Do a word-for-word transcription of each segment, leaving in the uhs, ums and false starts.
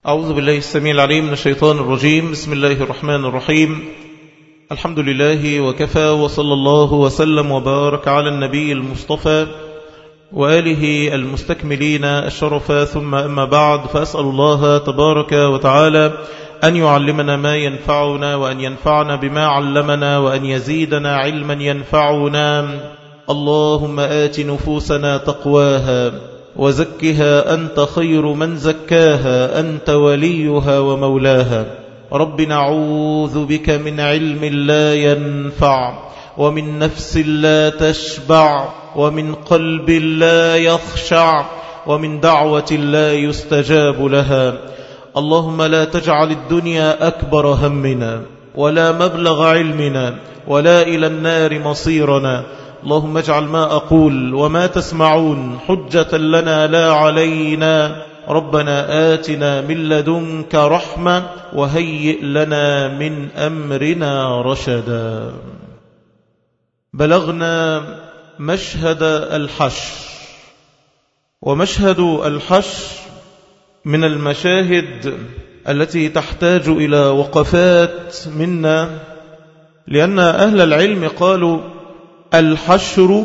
أعوذ بالله السميع العليم من الشيطان الرجيم. بسم الله الرحمن الرحيم. الحمد لله وكفى، وصلى الله وسلم وبارك على النبي المصطفى وآله المستكملين الشرفا، ثم أما بعد، فأسأل الله تبارك وتعالى أن يعلمنا ما ينفعنا، وأن ينفعنا بما علمنا، وأن يزيدنا علما ينفعنا. اللهم آت نفوسنا تقواها وزكها أنت خير من زكاها، أنت وليها ومولاها. رب نعوذ بك من علم لا ينفع، ومن نفس لا تشبع، ومن قلب لا يخشع، ومن دعوة لا يستجاب لها. اللهم لا تجعل الدنيا أكبر همنا، ولا مبلغ علمنا، ولا إلى النار مصيرنا. اللهم اجعل ما أقول وما تسمعون حجة لنا لا علينا. ربنا آتنا من لدنك رحمة، وهيئ لنا من أمرنا رشدا. بلغنا مشهد الحشر، ومشهد الحشر من المشاهد التي تحتاج إلى وقفات منا، لأن أهل العلم قالوا الحشر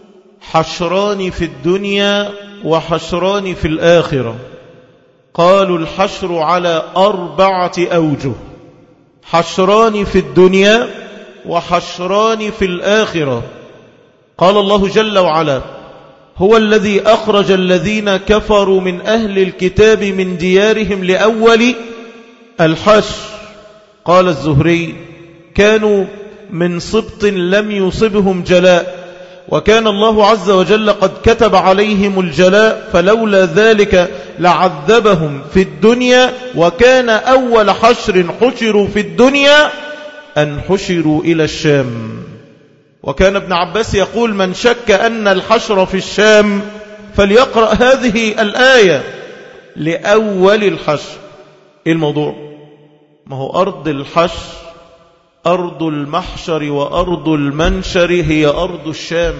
حشران في الدنيا وحشران في الآخرة. قالوا الحشر على أربعة أوجه: حشران في الدنيا وحشران في الآخرة. قال الله جل وعلا: هو الذي أخرج الذين كفروا من أهل الكتاب من ديارهم لأول الحشر. قال الزهري: كانوا من سبط لم يصبهم جلاء، وكان الله عز وجل قد كتب عليهم الجلاء، فلولا ذلك لعذبهم في الدنيا. وكان أول حشر حشروا في الدنيا أن حشروا إلى الشام. وكان ابن عباس يقول: من شك أن الحشر في الشام فليقرأ هذه الآية لأول الحشر. إيه الموضوع؟ ما هو أرض الحشر أرض المحشر، وأرض المنشر هي أرض الشام.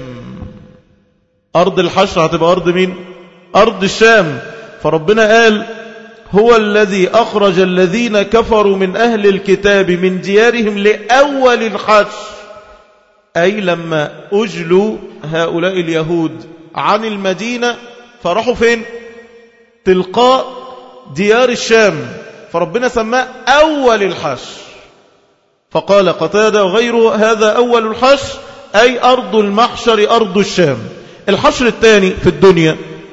أرض الحشر هتبقى أرض مين؟ أرض الشام. فربنا قال: هو الذي أخرج الذين كفروا من أهل الكتاب من ديارهم لأول الحشر، أي لما أجلوا هؤلاء اليهود عن المدينة فرحوا فين؟ تلقاء ديار الشام، فربنا سماه أول الحشر. فقال قتادة وغيره: هذا أول الحشر، أي أرض المحشر أرض الشام. الحشر الثاني في الدنيا،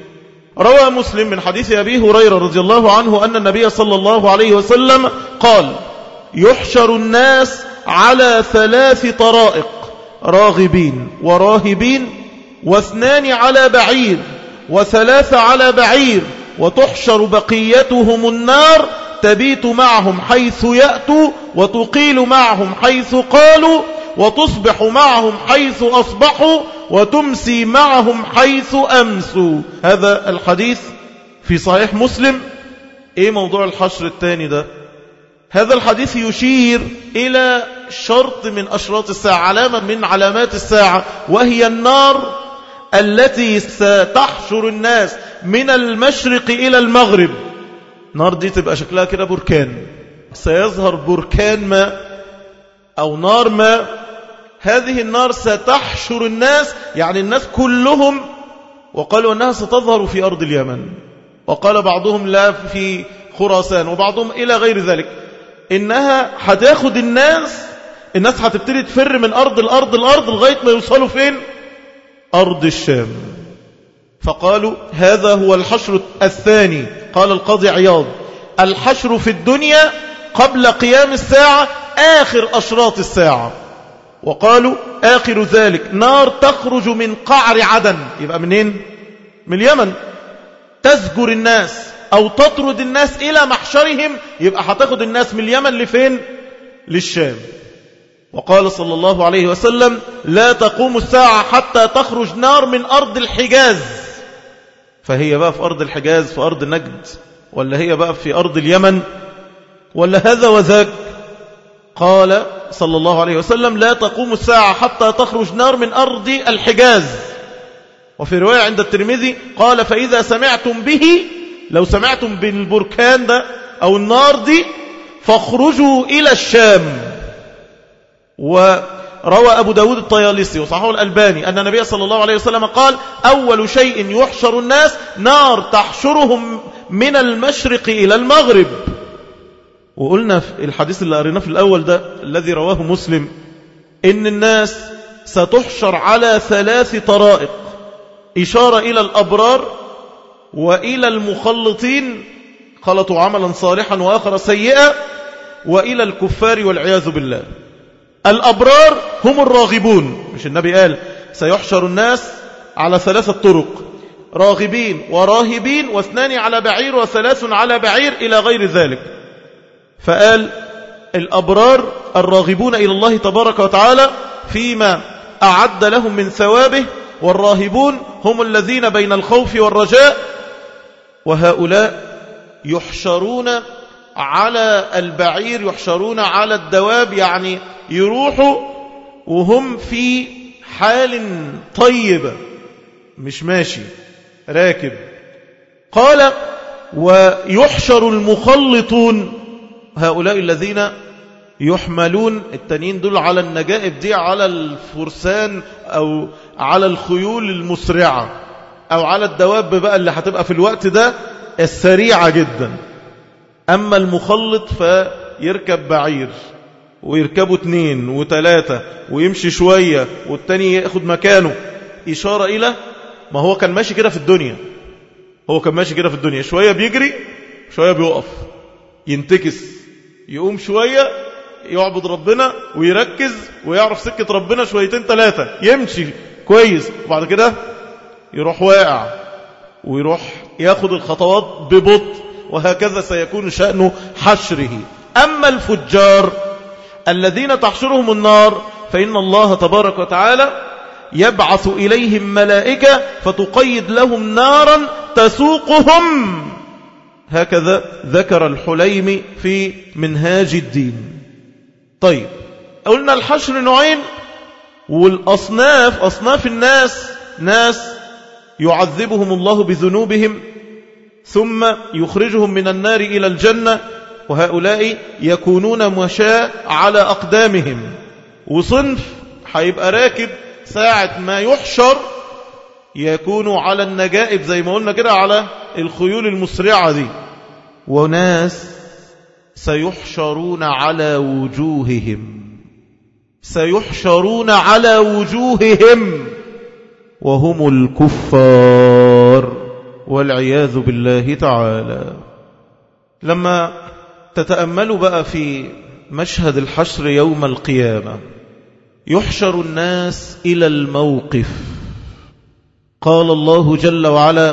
روى مسلم من حديث أبي هريرة رضي الله عنه أن النبي صلى الله عليه وسلم قال: يحشر الناس على ثلاث طرائق: راغبين وراهبين، واثنان على بعير، وثلاثة على بعير، وتحشر بقيتهم النار، تبيت معهم حيث يأتوا، وتقيل معهم حيث قالوا، وتصبح معهم حيث أصبحوا، وتمسي معهم حيث أمسوا. هذا الحديث في صحيح مسلم. ايه موضوع الحشر الثاني ده؟ هذا الحديث يشير إلى شرط من أشراط الساعة، علامة من علامات الساعة، وهي النار التي ستحشر الناس من المشرق إلى المغرب. النار دي تبقى شكلها كده بركان، سيظهر بركان ماء أو نار ماء. هذه النار ستحشر الناس، يعني الناس كلهم. وقالوا أنها ستظهر في أرض اليمن، وقال بعضهم لا في خراسان، وبعضهم إلى غير ذلك. إنها هتاخد الناس الناس هتبتدي تفر من أرض الأرض الأرض لغاية ما يوصلوا فين؟ أرض الشام. فقالوا هذا هو الحشر الثاني. قال القاضي عياض: الحشر في الدنيا قبل قيام الساعة آخر أشراط الساعة. وقالوا آخر ذلك نار تخرج من قعر عدن. يبقى منين؟ من اليمن. تزجر الناس أو تطرد الناس إلى محشرهم، يبقى هتاخد الناس من اليمن لفين؟ للشام. وقال صلى الله عليه وسلم: لا تقوم الساعة حتى تخرج نار من أرض الحجاز. فهي بقى في أرض الحجاز في أرض نجد، ولا هي بقى في أرض اليمن، ولا هذا وذاك؟ قال صلى الله عليه وسلم: لا تقوم الساعة حتى تخرج نار من أرض الحجاز. وفي رواية عند الترمذي قال: فإذا سمعتم به لو سمعتم بالبركان ده أو النار دي فاخرجوا إلى الشام. وروى أبو داود الطيالسي وصححه الألباني أن النبي صلى الله عليه وسلم قال أول شيء يحشر الناس نار تحشرهم من المشرق إلى المغرب. وقلنا في الحديث اللي قريناه في الأول ده الذي رواه مسلم إن الناس ستحشر على ثلاث طرائق، إشارة إلى الأبرار وإلى المخلطين خلطوا عملا صالحا وآخر سيئا وإلى الكفار والعياذ بالله. الأبرار هم الراغبون، مش النبي قال سيحشر الناس على ثلاثة طرق، راغبين وراهبين واثنان على بعير وثلاث على بعير إلى غير ذلك. فقال الأبرار الراغبون إلى الله تبارك وتعالى فيما أعد لهم من ثوابه، والراهبون هم الذين بين الخوف والرجاء، وهؤلاء يحشرون على البعير، يحشرون على الدواب، يعني يروحوا وهم في حال طيبة مش ماشي راكب. قال ويحشر المخلطون، هؤلاء الذين يحملون التانيين دول على النجائب دي، على الفرسان أو على الخيول المسرعة أو على الدواب بقى اللي هتبقى في الوقت ده السريعة جدا. أما المخلط فيركب بعير ويركبوا اتنين وتلاتة ويمشي شوية والتاني ياخد مكانه، إشارة إلى ما هو كان ماشي كده في الدنيا. هو كان ماشي كده في الدنيا، شوية بيجري شوية بيقف ينتكس، يقوم شوية يعبد ربنا ويركز ويعرف سكة ربنا شويتين ثلاثة، يمشي كويس وبعد كده يروح واقع ويروح ياخد الخطوات ببطء، وهكذا سيكون شأن حشره. أما الفجار الذين تحشرهم النار فإن الله تبارك وتعالى يبعث إليهم ملائكة فتقيد لهم نارا تسوقهم. هكذا ذكر الحليمي في منهاج الدين. طيب قلنا الحشر نوعين، والأصناف أصناف الناس، ناس يعذبهم الله بذنوبهم ثم يخرجهم من النار إلى الجنة، وهؤلاء يكونون مشاة على أقدامهم. وصنف هيبقى راكب ساعة ما يحشر يكونوا على النجائب زي ما قلنا كده، على الخيول المسرعة دي. وناس سيحشرون على وجوههم، سيحشرون على وجوههم وهم الكفار والعياذ بالله تعالى. لما تتأملوا بقى في مشهد الحشر يوم القيامة، يحشر الناس إلى الموقف. قال الله جل وعلا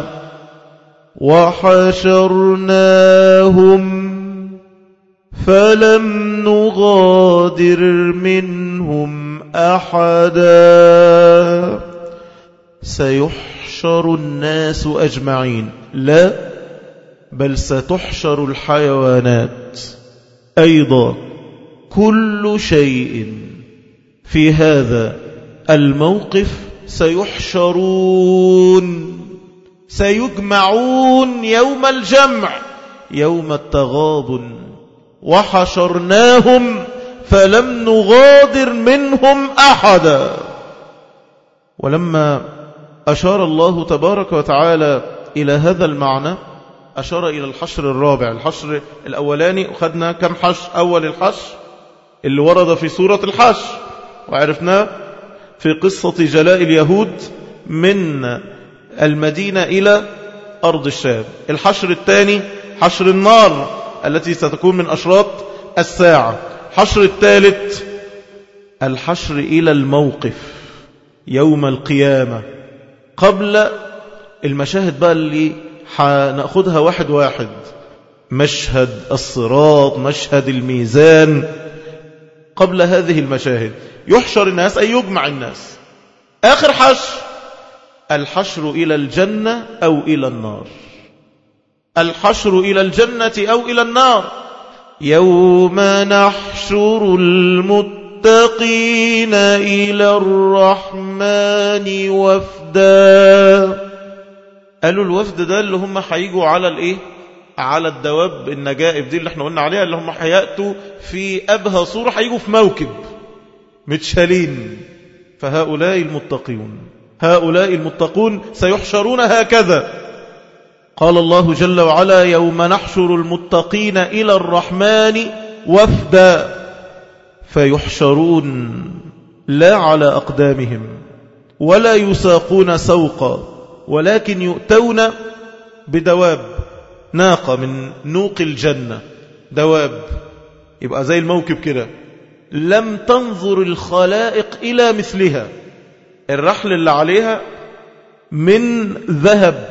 وحشرناهم فلم نغادر منهم أحدا. سيحشر الناس أجمعين، لا بل ستحشر الحيوانات أيضا. كل شيء في هذا الموقف سيحشرون، سيجمعون يوم الجمع، يوم التغابن. وحشرناهم فلم نغادر منهم أحدا. ولما أشار الله تبارك وتعالى إلى هذا المعنى أشار إلى الحشر الرابع. الحشر الأولاني أخذنا كم حشر؟ أول الحشر اللي ورد في سورة الحشر وعرفناه في قصة جلاء اليهود من المدينة إلى أرض الشام. الحشر الثاني حشر النار التي ستكون من أشراط الساعة. حشر الثالث الحشر إلى الموقف يوم القيامة. قبل المشاهد بقى اللي هنأخذها واحد واحد، مشهد الصراط، مشهد الميزان. قبل هذه المشاهد يحشر الناس أي يجمع الناس. آخر حشر الحشر إلى الجنة أو إلى النار. الحشر إلى الجنة أو إلى النار. يوم نحشر المتقين إلى الرحمن وفدا. قالوا الوفد ده اللي هم هيجوا على الايه؟ على الدواب النجائب دي اللي احنا قلنا عليها، اللي هم هيأتوا في أبهى صورة، هيجوا في موكب متشالين. فهؤلاء المتقون، هؤلاء المتقون سيحشرون هكذا. قال الله جل وعلا: يوم نحشر المتقين إلى الرحمن وفدا فيحشرون لا على أقدامهم ولا يساقون سوقا ولكن يؤتون بدواب، ناقة من نوق الجنة، دواب يبقى زي الموكب كده، لم تنظر الخلائق إلى مثلها. الرحل اللي عليها من ذهب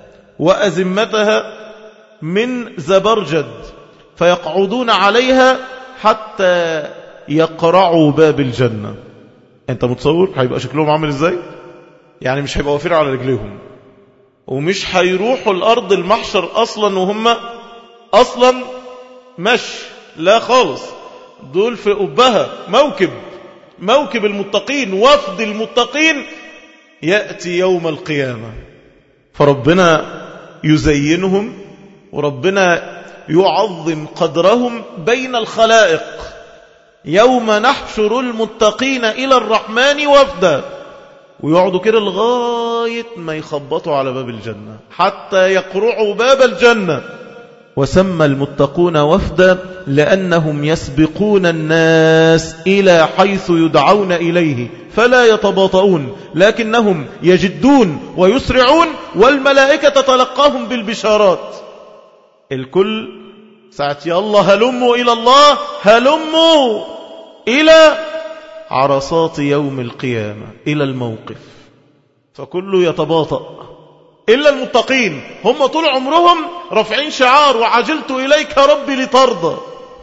وأزمتها من زبرجد، فيقعدون عليها حتى يقرعوا باب الجنة. انت متصور هيبقى شكلهم عامل ازاي؟ يعني مش هيبقى وافر على رجليهم، ومش هيروحوا الأرض المحشر أصلا وهم أصلا مش لا خالص، دول في قبها موكب، موكب المتقين، وفد المتقين يأتي يوم القيامة. فربنا يزينهم وربنا يعظم قدرهم بين الخلائق. يوم نحشر المتقين إلى الرحمن وفدا، ويقعدوا كده لغاية ما يخبطوا على باب الجنة حتى يقرعوا باب الجنة. وسمى المتقون وفدا لأنهم يسبقون الناس إلى حيث يدعون إليه فلا يتباطؤون، لكنهم يجدون ويسرعون، والملائكة تتلقاهم بالبشارات. الكل ساعة يلا هلموا إلى الله، هلموا إلى عرصات يوم القيامة، إلى الموقف، فكله يتباطأ إلا المتقين. هم طول عمرهم رافعين شعار وعجلت إليك ربي لترضى.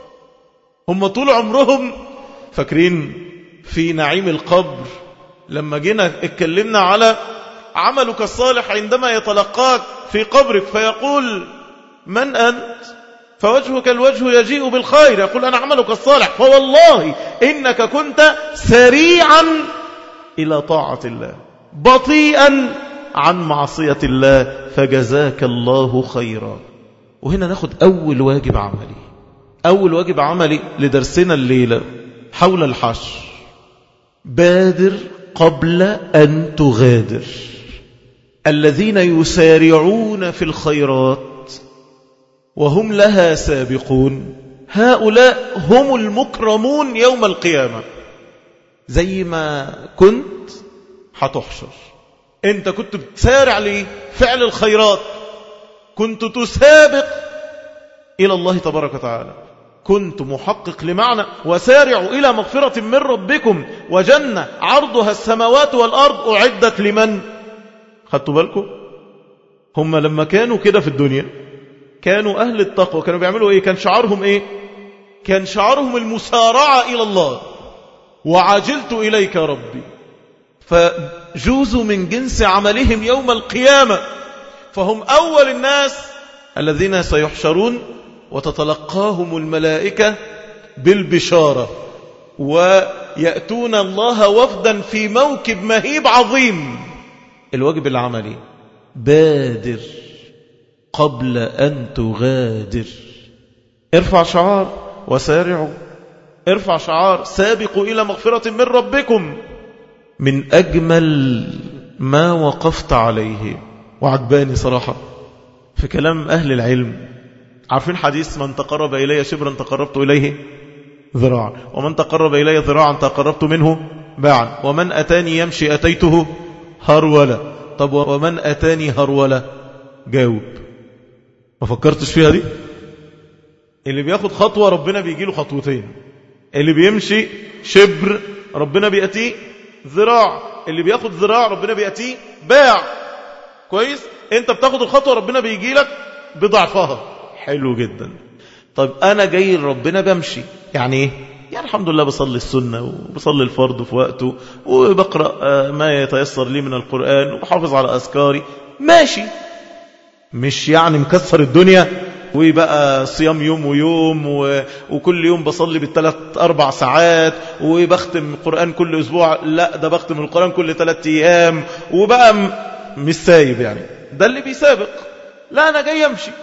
هم طول عمرهم فاكرين في نعيم القبر لما جينا اتكلمنا على عملك الصالح عندما يتلقاك في قبرك فيقول من أنت؟ فوجهك الوجه يجيء بالخير، يقول أنا عملك الصالح، فوالله إنك كنت سريعا إلى طاعة الله بطيئا عن معصية الله فجزاك الله خيرا. وهنا ناخد أول واجب عملي، أول واجب عملي لدرسنا الليلة حول الحشر. بادر قبل أن تغادر. الذين يسارعون في الخيرات وهم لها سابقون هؤلاء هم المكرمون يوم القيامة. زي ما كنت هتحشر، انت كنت بتسارع لفعل الخيرات، كنت تسابق إلى الله تبارك وتعالى، كنت محقق لمعنى وسارعوا إلى مغفرة من ربكم وجنة عرضها السماوات والأرض أعدت لمن؟ خدتوا بالكم؟ هم لما كانوا كده في الدنيا كانوا أهل التقوى، كانوا بيعملوا إيه؟ كان شعارهم إيه؟ كان شعارهم المسارعة إلى الله، وعجلت إليك ربي. فجوزوا من جنس عملهم يوم القيامة، فهم أول الناس الذين سيحشرون وتتلقاهم الملائكة بالبشارة، ويأتون الله وفدا في موكب مهيب عظيم. الواجب العملي بادر قبل أن تغادر. ارفع شعار وسارعوا، ارفع شعار سابقوا إلى مغفرة من ربكم. من أجمل ما وقفت عليه وعجباني صراحة في كلام أهل العلم، عارفين حديث من تقرب إلي شبرا تقربت إليه ذراعا، ومن تقرب إلي ذراعا تقربت منه باعا، ومن أتاني يمشي أتيته هرولة. طب ومن أتاني هرولة؟ جاوب. ما فكرتش فيها دي؟ اللي بياخد خطوة ربنا بيجيله خطوتين، اللي بيمشي شبر ربنا بيأتيه ذراع، اللي بياخد ذراع ربنا بيأتيه باع. كويس؟ انت بتاخد الخطوة ربنا بيجيلك بضعفها. حلو جدا. طيب انا جاي ربنا بمشي، يعني ايه؟ يعني الحمد لله بصلي السنة وبصلي الفرض في وقته وبقرأ ما يتيسر لي من القرآن وبحافظ على أذكاري، ماشي. مش يعني مكسر الدنيا ويبقى صيام يوم ويوم و... وكل يوم بصلي بالثلاث أربع ساعات وبختم القرآن كل أسبوع، لا ده بختم القرآن كل ثلاث أيام وبقى م... مش سايب. يعني ده اللي بيسابق. لا أنا جاي أمشي،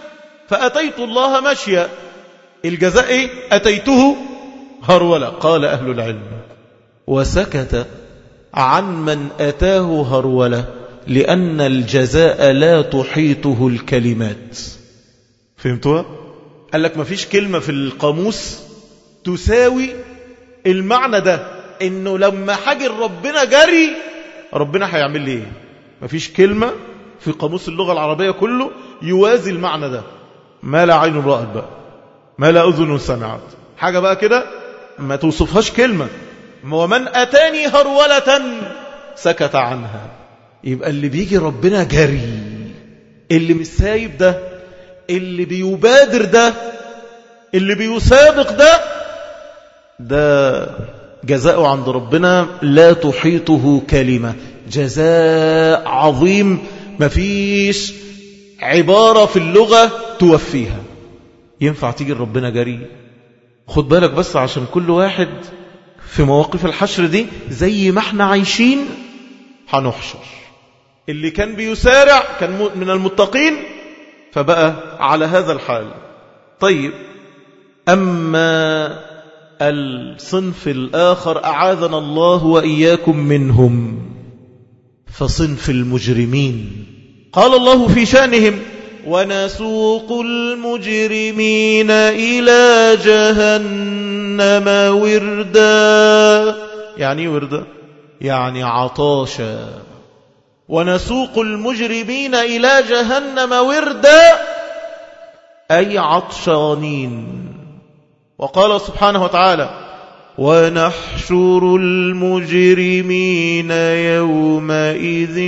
فأتيت الله مشيا. الجزاء إيه؟ أتيته هرولة. قال أهل العلم وسكت عن من أتاه هرولة لأن الجزاء لا تحيطه الكلمات. فهمتوها؟ قال لك ما فيش كلمة في القاموس تساوي المعنى ده، إنه لما حاجر ربنا جري ربنا هيعمل لي إيه. ما فيش كلمة في قاموس اللغة العربية كله يوازي المعنى ده. ما لا عين رأت بقى، ما لا أذن سمعت، حاجة بقى كده ما توصفهاش كلمة. ومن أتاني هرولة سكت عنها. يبقى اللي بيجي ربنا جري، اللي مش سايب ده، اللي بيبادر ده، اللي بيسابق ده، ده جزاؤه عند ربنا لا تحيطه كلمة. جزاء عظيم مفيش عبارة في اللغة توفيها. ينفع تيجي ربنا جري؟ خد بالك بس عشان كل واحد في مواقف الحشر دي زي ما احنا عايشين هنحشر. اللي كان بيسارع كان من المتقين فبقى على هذا الحال. طيب، أما الصنف الآخر أعاذنا الله وإياكم منهم، فصنف المجرمين قال الله في شأنهم ونسوق المجرمين إلى جهنم وردا. يعني وردا يعني عطاشا. ونسوق المجرمين إلى جهنم وردا أي عطشانين. وقال سبحانه وتعالى ونحشر المجرمين يومئذ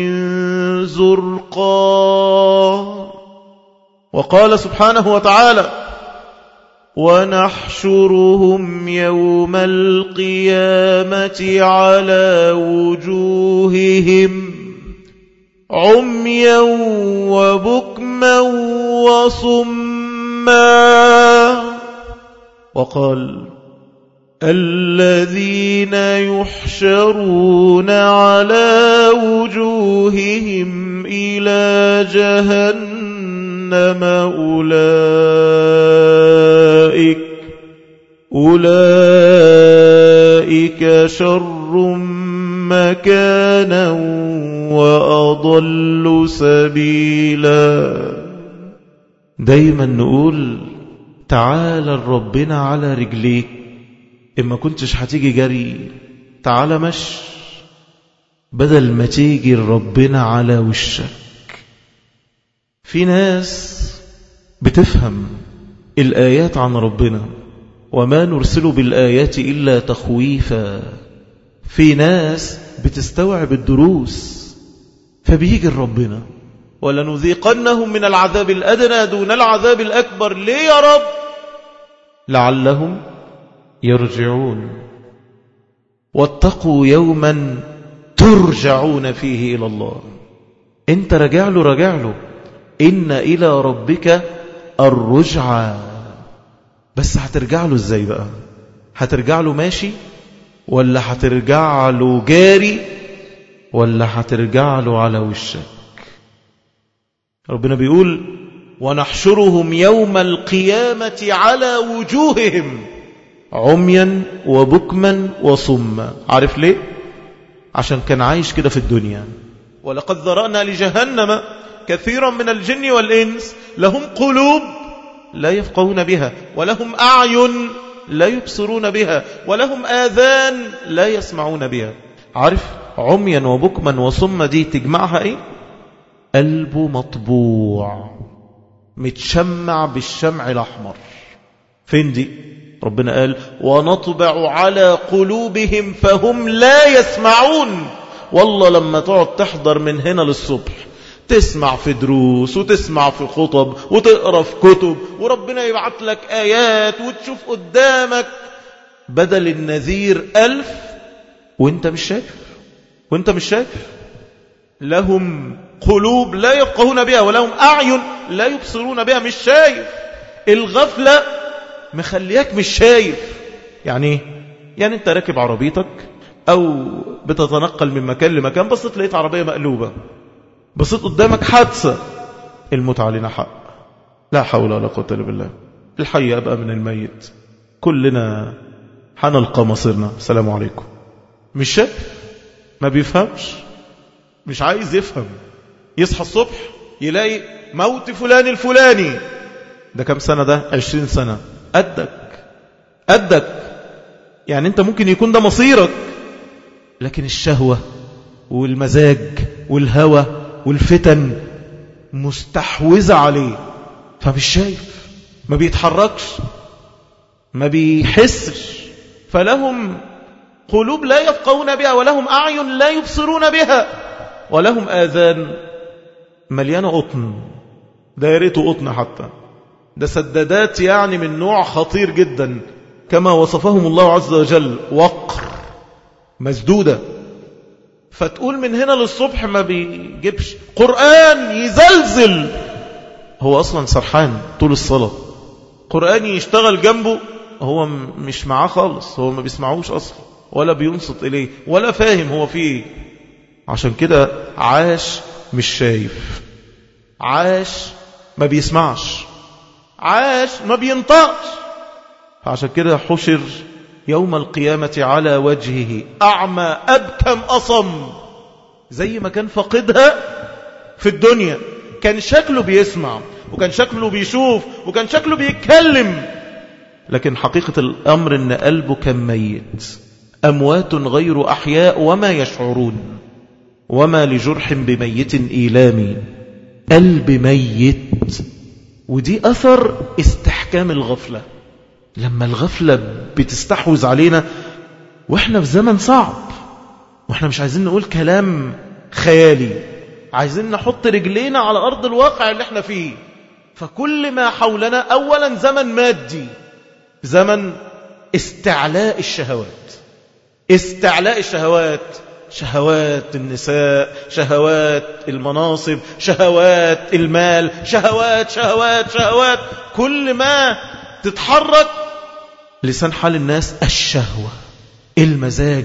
زرقا. وقال سبحانه وتعالى ونحشرهم يوم القيامة على وجوههم عميا وبكما وصما. وقال الذين يحشرون على وجوههم إلى جهنم أولئك أولئك شر مكانا وأضل سبيلا. دايما نقول تعالى ربنا على رجليك. إما كنتش هتيجي جري تعالى مش، بدل ما تيجي ربنا على وشك. في ناس بتفهم الآيات عن ربنا وما نرسل بالآيات إلا تخويفا. في ناس بتستوعب الدروس فبيجي ربنا ولنذيقنهم من العذاب الأدنى دون العذاب الأكبر. ليه يا رب؟ لعلهم يرجعون. واتقوا يوما ترجعون فيه إلى الله. انت رجع له رجع له إن إلى ربك الرجعى. بس هترجع له ازاي بقى؟ هترجع له ماشي ولا هترجع له جاري ولا هترجع له على وشك؟ ربنا بيقول ونحشرهم يوم القيامة على وجوههم عميا وبكما وصما. عارف ليه؟ عشان كان عايش كده في الدنيا. ولقد ذرأنا لجهنم كثيرا من الجن والإنس لهم قلوب لا يفقهون بها ولهم أعين لا يبصرون بها ولهم آذان لا يسمعون بها. عارف عميا وبكما وصما دي تجمعها ايه؟ قلبه مطبوع متشمع بالشمع الأحمر. فين دي؟ ربنا قال ونطبع على قلوبهم فهم لا يسمعون. والله لما تقعد تحضر من هنا للصبح تسمع في دروس وتسمع في خطب وتقرأ في كتب وربنا يبعت لك آيات وتشوف قدامك بدل النذير ألف وانت مش شايف. وانت مش شايف. لهم قلوب لا يفقهون بها ولهم أعين لا يبصرون بها. مش شايف. الغفلة مخليك مش شايف. يعني يعني انت راكب عربيتك او بتتنقل من مكان لمكان بصيت لقيت عربية مقلوبة، بصيت قدامك حادثة. الموت علينا حق. لا حول ولا قوة إلا بالله. الحي أبقى من الميت، كلنا حنلقى مصيرنا. السلام عليكم. مش شايف، ما بيفهمش، مش عايز يفهم. يصحى الصبح يلاقي موت فلان الفلاني. ده كم سنة؟ ده عشرين سنة. قدك قدك يعني انت ممكن يكون ده مصيرك، لكن الشهوة والمزاج والهوى والفتن مستحوذة عليه، فمش شايف، ما بيتحركش، ما بيحسش. فلهم قلوب لا يفقهون بها، ولهم أعين لا يبصرون بها، ولهم آذان مليانة قطن. ده يريته قطن حتى، ده سدادات يعني من نوع خطير جدا، كما وصفهم الله عز وجل، وقر مسدودة. فتقول من هنا للصبح ما بيجيبش قرآن، يزلزل. هو أصلا سرحان طول الصلاة، قرآن يشتغل جنبه، هو مش معاه خالص، هو ما بيسمعوش أصلا ولا بينصت إليه ولا فاهم هو فيه. عشان كده عاش مش شايف، عاش ما بيسمعش، عاش ما بينطقش. عشان كده حشر يوم القيامة على وجهه أعمى أبكم أصم. زي ما كان فقدها في الدنيا، كان شكله بيسمع وكان شكله بيشوف وكان شكله بيتكلم، لكن حقيقة الأمر أن قلبه كان ميت. أموات غير أحياء وما يشعرون، وما لجرح بميت إيلامي. قلب ميت. ودي أثر استحكام الغفلة. لما الغفلة بتستحوذ علينا وإحنا في زمن صعب، وإحنا مش عايزين نقول كلام خيالي، عايزين نحط رجلينا على أرض الواقع اللي إحنا فيه. فكل ما حولنا أولا زمن مادي، زمن استعلاء الشهوات، استعلاء الشهوات، شهوات النساء، شهوات المناصب، شهوات المال، شهوات شهوات شهوات. كل ما تتحرك لسان حال الناس الشهوة، المزاج،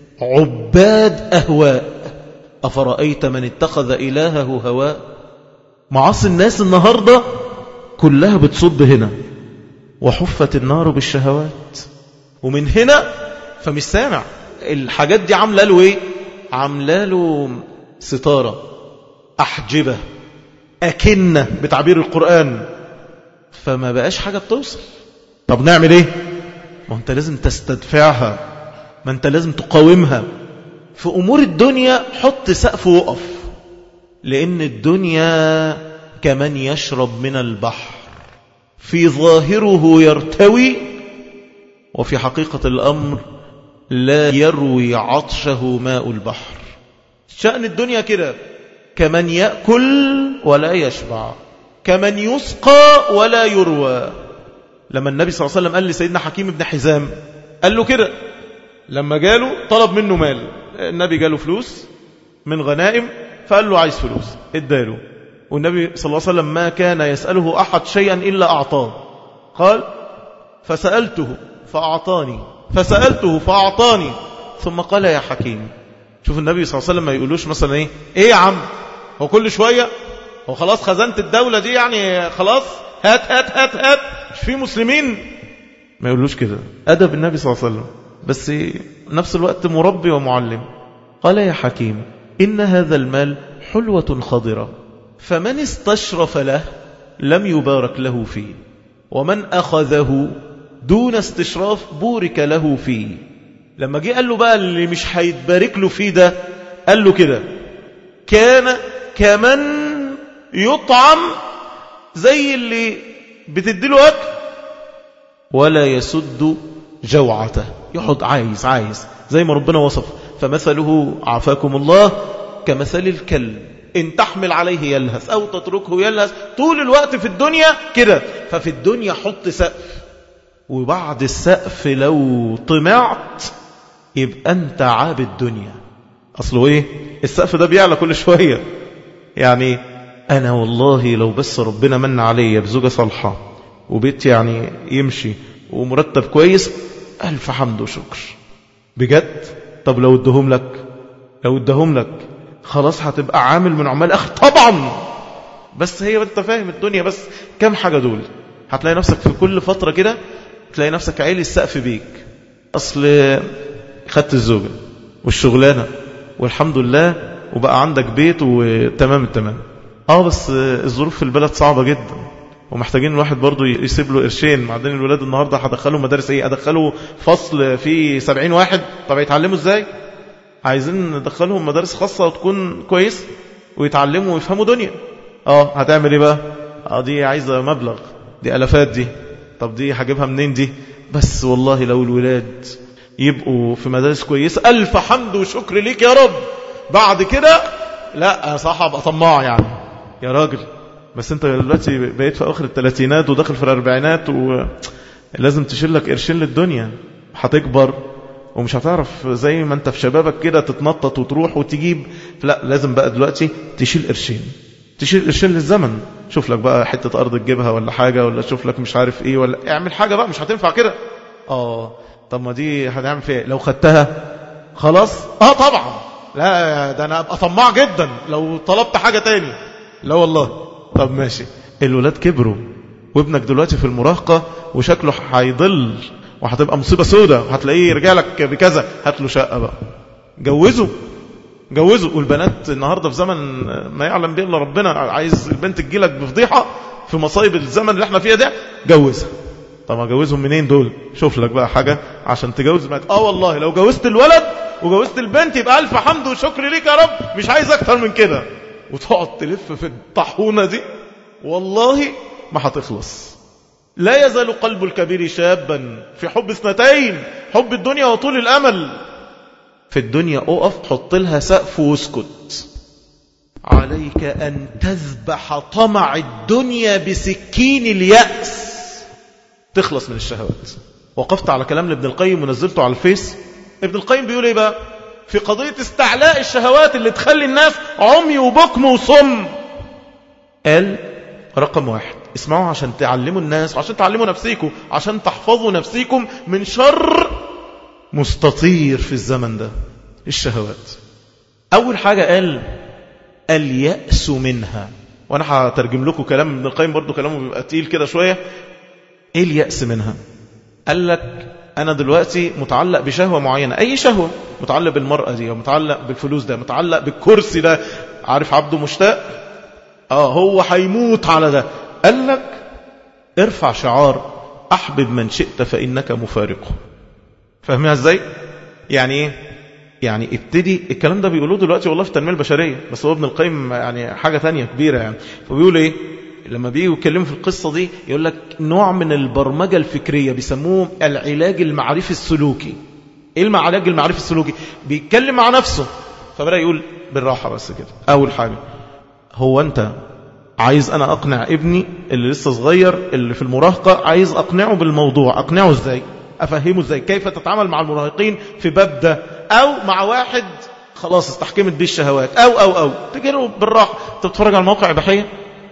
عباد أهواء. أفرأيت من اتخذ إلهه هواء. معاصي الناس النهاردة كلها بتصب هنا، وحفت النار بالشهوات. ومن هنا فمش سامع الحاجات دي. عامله له ايه؟ عامله له ستاره، احجبه، اكنه بتعبير القرآن، فما بقاش حاجه بتوصل. طب نعمل ايه؟ ما انت لازم تستدفعها، ما انت لازم تقاومها. في امور الدنيا حط سقف وقف، لان الدنيا كمن يشرب من البحر، في ظاهره يرتوي، وفي حقيقة الأمر لا يروي عطشه ماء البحر. شأن الدنيا كده، كمن يأكل ولا يشبع، كمن يسقى ولا يروى. لما النبي صلى الله عليه وسلم قال لسيدنا حكيم بن حزام، قال له كده لما جاله طلب منه مال، النبي جاله فلوس من غنائم، فقال له عايز فلوس، اداله. والنبي صلى الله عليه وسلم ما كان يسأله أحد شيئا إلا أعطاه. قال فسألته فأعطاني، فسألته فأعطاني، ثم قال يا حكيم. شوف النبي صلى الله عليه وسلم ما يقولوش مثلا ايه ايه يا عم، هو كل شوية هو خلاص خزنت الدولة دي يعني خلاص هات هات هات هات مش في مسلمين. ما يقولوش كده. أدب النبي صلى الله عليه وسلم، بس نفس الوقت مربي ومعلم. قال يا حكيم إن هذا المال حلوة خضرة، فمن استشرف له لم يبارك له فيه، ومن أخذه دون استشراف بورك له فيه. لما جه قال له بقى اللي مش هيتبارك له فيه ده، قال له كده كان كمن يطعم، زي اللي بتديله أكل ولا يسد جوعته، يقعد عايز عايز زي ما ربنا وصف. فمثله عافاكم الله كمثل الكلب إن تحمل عليه يلهث أو تتركه يلهث. طول الوقت في الدنيا كده. ففي الدنيا حط سقف، وبعد السقف لو طمعت يبقى أنت عاب الدنيا. أصله إيه؟ السقف ده بيعلى كل شوية. يعني أنا والله لو بس ربنا من علي بزوجة صالحة وبيت يعني يمشي ومرتب كويس، ألف حمد وشكر بجد. طب لو ادهم لك، لو ادهم لك خلاص هتبقى عامل من عمال آخر. طبعا بس هي انت فاهم الدنيا بس كم حاجة دول. هتلاقي نفسك في كل فترة كده تلاقي نفسك عالي السقف بيك، أصل خدت الزوجة والشغلانة والحمد لله وبقى عندك بيت وتمام التمام. اه بس الظروف في البلد صعبة جدا ومحتاجين الواحد برضو يسيب له قرشين. بعدين الولاد النهاردة هدخلوا مدارس ايه؟ ادخلوا فصل فيه سبعين واحد، طب يتعلموا ازاي؟ عايزين ندخلهم مدارس خاصة وتكون كويس ويتعلموا ويفهموا دنيا. اه هتعمل ايه بقى؟ اه دي عايزة مبلغ، دي ألفات دي، طب دي هجيبها منين دي؟ بس والله لو الولاد يبقوا في مدارس كويسة ألف حمد وشكر ليك يا رب. بعد كده لا صح ابقى طماع يعني يا راجل. بس انت دلوقتي بقيت في اخر الثلاثينات وداخل في الاربعينات ولازم تشيل لك قرشين للدنيا. هتكبر ومش هتعرف زي ما انت في شبابك كده تتنطط وتروح وتجيب، لا لازم بقى دلوقتي تشيل قرشين، تشيل قرشين للزمن. شوف لك بقى حتة ارض تجيبها ولا حاجة، ولا شوف لك مش عارف ايه، ولا اعمل حاجة بقى. مش هتنفع كده. اه طب ما دي هنعمل فيها لو خدتها خلاص. اه طبعا لا ده انا ابقى طماع جدا لو طلبت حاجة تاني. لا والله. طب ماشي، الولاد كبروا وابنك دلوقتي في المراهقة وشكله هيضل وهتبقى مصيبة سودة وهتلاقيه يرجع لك بكذا، هات له شقة بقى، جوزه جوزه. والبنات النهاردة في زمن ما يعلم به الا ربنا، عايز البنت تجيلك بفضيحة في مصايب الزمن اللي احنا فيها ده، جوزها. طب اجوزهم منين دول؟ شوف لك بقى حاجة عشان تجوز بنت. اه والله لو جوزت الولد وجوزت البنت يبقى ألف حمد وشكر ليك يا رب، مش عايز اكتر من كده. وتقعد تلف في الطاحونة دي والله ما هتخلص. لا يزال قلب الكبير شابا في حب اثنتين، حب الدنيا وطول الأمل. في الدنيا أقف، حط لها سقف واسكت. عليك أن تذبح طمع الدنيا بسكين اليأس، تخلص من الشهوات. وقفت على كلام لابن القيم ونزلته على الفيس. ابن القيم بيقول ايه بقى في قضية استعلاء الشهوات اللي تخلي الناس عمي وبكم وصم؟ قال رقم واحد، اسمعوا عشان تعلموا الناس، عشان تعلموا نفسيكم، عشان تحفظوا نفسيكم من شر مستطير في الزمن ده، الشهوات. أول حاجة قال اليأس منها. وأنا هترجم لكم كلام ابن القيم برضو، كلامه بيبقى تقيل كده شوية. إيه اليأس منها؟ قال لك أنا دلوقتي متعلق بشهوة معينة، أي شهوة، متعلق بالمرأة دي، متعلق بالفلوس ده، متعلق بالكرسي ده. عارف عبده مشتاق؟ آه هو هيموت على ده. قال لك ارفع شعار أحبب من شئت فإنك مفارقه. فاهمها ازاي؟ يعني ايه؟ يعني ابتدي. الكلام ده بيقولوه دلوقتي والله في التنمية البشرية، بس هو ابن القيم يعني حاجة تانية كبيرة يعني. فبيقول ايه لما بيجوا يتكلموا في القصة دي؟ يقول لك نوع من البرمجة الفكرية بيسموه العلاج المعرفي السلوكي. ايه العلاج المعرفي السلوكي؟ بيتكلم مع نفسه، فبدأ يقول بالراحة بس كده. اول حاجة، هو انت عايز انا اقنع ابني اللي لسه صغير اللي في المراهقة، عايز اقنعه بالموضوع، اقنعه ازاي؟ افهمه ازاي؟ كيف تتعامل مع المراهقين في باب ده؟ او مع واحد خلاص استحكمت بيه الشهوات، او او او تجي له بالراحه. انت بتتفرج على الموقع اباحيه؟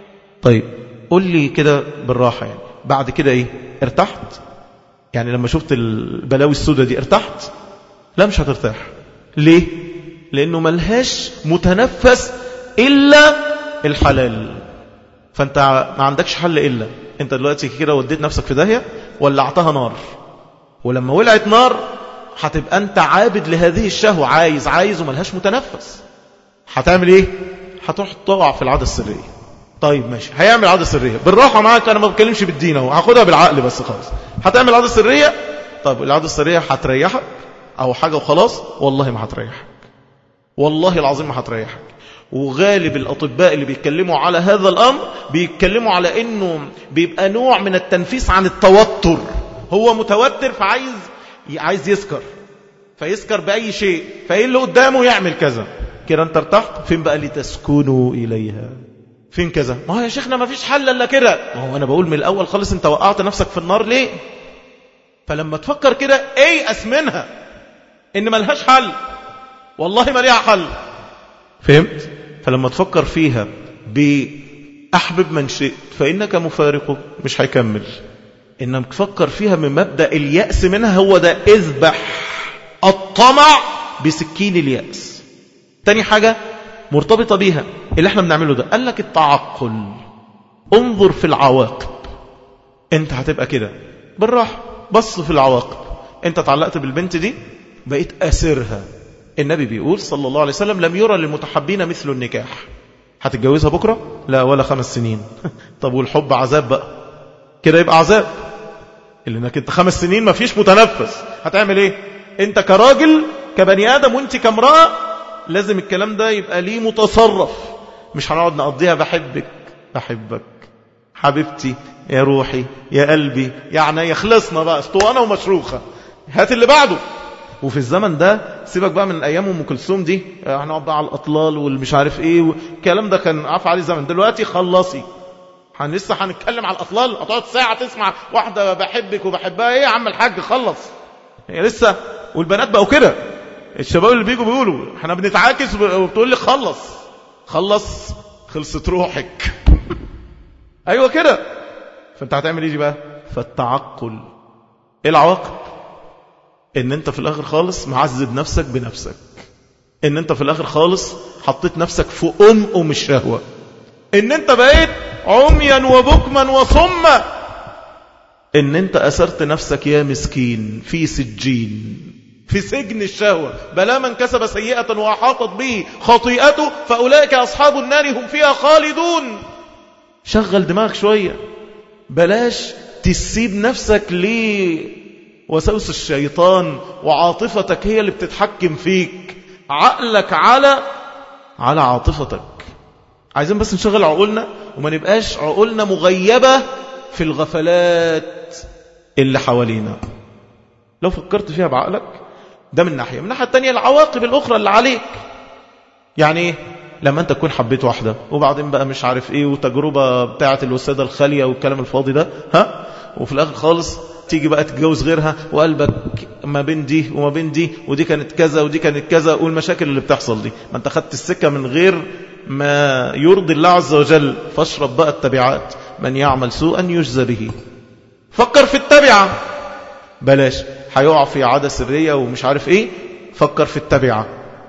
طيب قول لي كده بالراحه يعني بعد كده ايه؟ ارتحت؟ يعني لما شفت البلاوي السوداء دي ارتحت؟ لا مش هترتاح. ليه؟ لانه ملهاش متنفس الا الحلال. فانت ما عندكش حل الا انت دلوقتي كده وديت نفسك في داهيه، ولعتها نار، ولما ولعت نار هتبقى انت عابد لهذه الشهوة، عايز عايز وملهاش متنفس. هتعمل ايه؟ هتروح تقع في العادة السرية. طيب ماشي، هيعمل عادة سرية بالراحة معاك، انا ما بتكلمش بالدين اهو، هاخدها بالعقل بس خلاص. هتعمل عادة سرية، طيب العادة السرية هتريحك او حاجة وخلاص؟ والله ما هتريحك، والله العظيم ما هتريحك. وغالب الأطباء اللي بيتكلموا على هذا الأمر بيتكلموا على انه بيبقى نوع من التنفيس عن التوتر. هو متوتر فعايز عايز يسكر، فيسكر بأي شيء، فايه اللي قدامه يعمل كذا كده. انت ارتحت؟ فين بقى لتسكنوا إليها؟ فين كذا؟ ما هو يا شيخنا ما فيش حل الا كده. ما هو انا بقول من الأول خالص انت وقعت نفسك في النار ليه؟ فلما تفكر كده ايه أسمنها ان ملهاش حل، والله ما ليها حل. فهمت؟ فلما تفكر فيها بأحبب من شئت فإنك مفارقه، مش هيكمل. إنما تفكر فيها من مبدأ اليأس منها، هو ده اذبح الطمع بسكين اليأس. تاني حاجة مرتبطة بيها اللي احنا بنعمله ده. قال لك التعقل، انظر في العواقب. انت هتبقى كده بالراحة، بص في العواقب. انت تعلقت بالبنت دي، بقيت أسرها. النبي بيقول صلى الله عليه وسلم لم يرى للمتحبين مثل النكاح. هتتجوزها بكرة؟ لا، ولا خمس سنين. طب والحب عذاب بقى كده، يبقى عذاب. اللي انك انت خمس سنين ما فيش متنفس، هتعمل ايه؟ انت كراجل كبني آدم وانت كامرأة لازم الكلام ده يبقى ليه متصرف. مش هنقعد نقضيها بحبك بحبك حبيبتي يا روحي يا قلبي يعني يخلصنا بقى اسطوانة ومشروخة، هات اللي بعده. وفي الزمن ده سيبك بقى من ايام ام كلثوم دي، هنقعد بقى على الاطلال والمش عارف ايه، الكلام ده كان عفى عليه زمن. دلوقتي خلصي، هن لسه هنتكلم على الاطلال؟ هتقعد ساعه تسمع واحده بحبك وبحبها؟ ايه يا عم الحاج خلص. هي لسه. والبنات بقوا كده، الشباب اللي بيجوا بيقولوا احنا بنتعاكس وبتقول لي خلص خلص، خلصت روحك. ايوه كده. فانت هتعمل ايه بقى؟ فالتعقل. ايه العواقب؟ ان انت في الاخر خالص معذب نفسك بنفسك، ان انت في الاخر خالص حطيت نفسك في ام ام الشهوة، ان انت بقيت عميا وبكما وصما، ان انت اسرت نفسك يا مسكين في سجين، في سجن الشهوة. بلا من كسب سيئة وأحاطت به خطيئته فأولئك أصحاب النار هم فيها خالدون. شغل دماغك شوية، بلاش تسيب نفسك لوسوس الشيطان وعاطفتك هي اللي بتتحكم فيك. عقلك على على عاطفتك. عايزين بس نشغل عقولنا وما نبقاش عقولنا مغيبة في الغفلات اللي حوالينا. لو فكرت فيها بعقلك ده من ناحية. من الناحية التانية العواقب الأخرى اللي عليك. يعني ايه؟ لما انت تكون حبيت واحدة وبعدين بقى مش عارف ايه وتجربة بتاعة الوسادة الخالية والكلام الفاضي ده، ها، وفي الآخر خالص تيجي بقى تتجوز غيرها وقلبك ما بين دي وما بين دي، ودي كانت كذا ودي كانت كذا، والمشاكل اللي بتحصل دي. ما انت خدت السكة من غير ما يرضي الله عز وجل. فاشرب بقى التبعات. من يعمل سوءا يجزى به. فكر في التبعة، بلاش هيقع في عادة سرية ومش عارف ايه. فكر في التبعة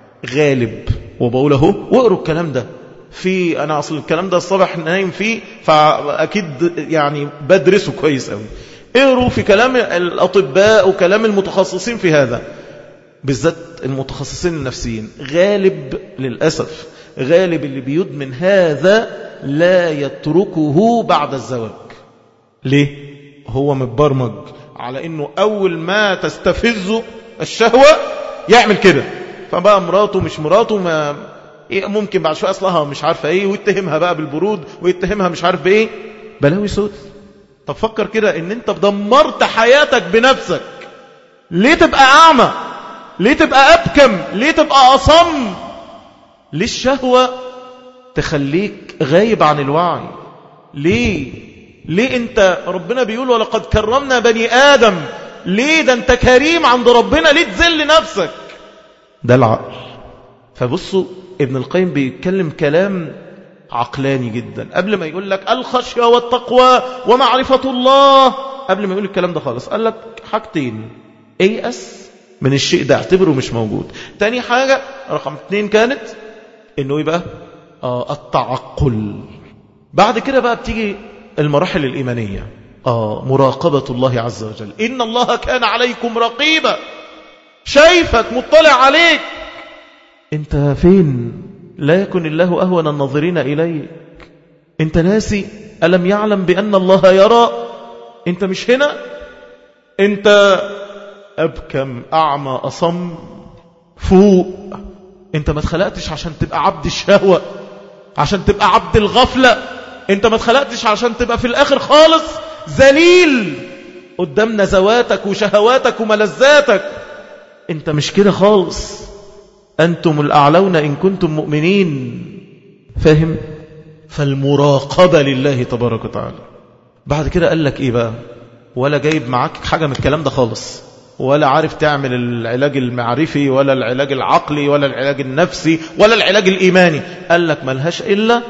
غالب. وبقول اهو واقروا الكلام ده في، انا اصل الكلام ده الصبح نايم فيه فاكيد يعني بدرسه كويس قوي. اقروا في كلام الاطباء وكلام المتخصصين في هذا، بالذات المتخصصين النفسيين. غالب للاسف غالب اللي بيدمن هذا لا يتركه بعد الزواج. ليه؟ هو متبرمج على انه اول ما تستفزه الشهوة يعمل كده. فبقى مراته مش مراته، ما إيه، ممكن بعد شوية اصلها مش عارفة ايه، ويتهمها بقى بالبرود ويتهمها مش عارف بايه. بلاوي سود. طب فكر كده ان انت دمرت حياتك بنفسك. ليه تبقى اعمى؟ ليه تبقى ابكم؟ ليه تبقى اصم؟ ليه الشهوة تخليك غايب عن الوعي؟ ليه؟ ليه انت ربنا بيقول ولقد كرمنا بني آدم؟ ليه ده انت كريم عند ربنا، ليه تذل نفسك؟ ده العقل. فبصوا ابن القيم بيتكلم كلام عقلاني جدا قبل ما يقول لك الخشية والتقوى ومعرفة الله. قبل ما يقول الكلام ده خالص قال لك حاجتين: ايأس من الشيء ده، اعتبره مش موجود. تاني حاجة رقم اتنين كانت انه يبقى آه التعقل. بعد كده بقى بتيجي المراحل الإيمانية. آه مراقبة الله عز وجل. إن الله كان عليكم رقيبا، شايفك مطلع عليك. انت فين؟ لا يكن الله أهون الناظرين إليك. انت ناسي؟ ألم يعلم بأن الله يرى؟ انت مش هنا؟ انت أبكم أعمى أصم فوق. انت ما اتخلقتش عشان تبقى عبد الشهوة، عشان تبقى عبد الغفلة. انت ما اتخلقتش عشان تبقى في الآخر خالص ذليل قدام نزواتك وشهواتك وملذاتك. انت مش كده خالص. أنتم الأعلون إن كنتم مؤمنين. فاهم؟ فالمراقبة لله تبارك وتعالى. بعد كده قال لك إيه بقى؟ ولا جايب معاك حاجة من الكلام ده خالص، ولا عارف تعمل العلاج المعرفي ولا العلاج العقلي ولا العلاج النفسي ولا العلاج الإيماني. قال لك ملهاش إلا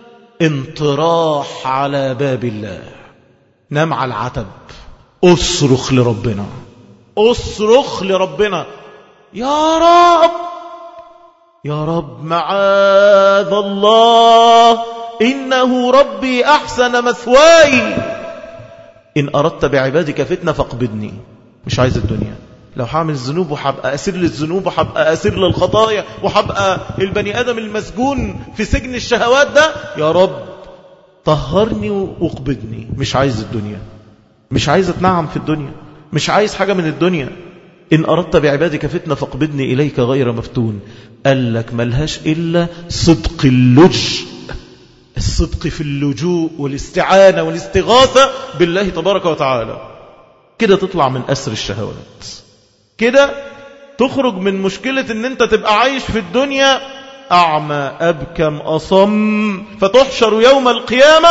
انطراح على باب الله. نام على العتب، أصرخ لربنا، أصرخ لربنا: يا رب يا رب معاذ الله إنه ربي أحسن مثواي إن أردت بعبادك فتنة فاقبضني. مش عايز الدنيا. لو هعمل الذنوب وحبقى أسير للذنوب وحبقى أسير للخطايا وحبقى البني آدم المسجون في سجن الشهوات ده، يا رب طهرني واقبضني. مش عايز الدنيا، مش عايز اتنعم في الدنيا، مش عايز حاجة من الدنيا. إن أردت بعبادك فتنة فاقبضني إليك غير مفتون. قال لك ملهاش إلا صدق اللجء، الصدق في اللجوء والاستعانة والاستغاثة بالله تبارك وتعالى. كده تطلع من أسر الشهوات، كده تخرج من مشكلة ان انت تبقى عايش في الدنيا أعمى أبكم أصم، فتحشر يوم القيامة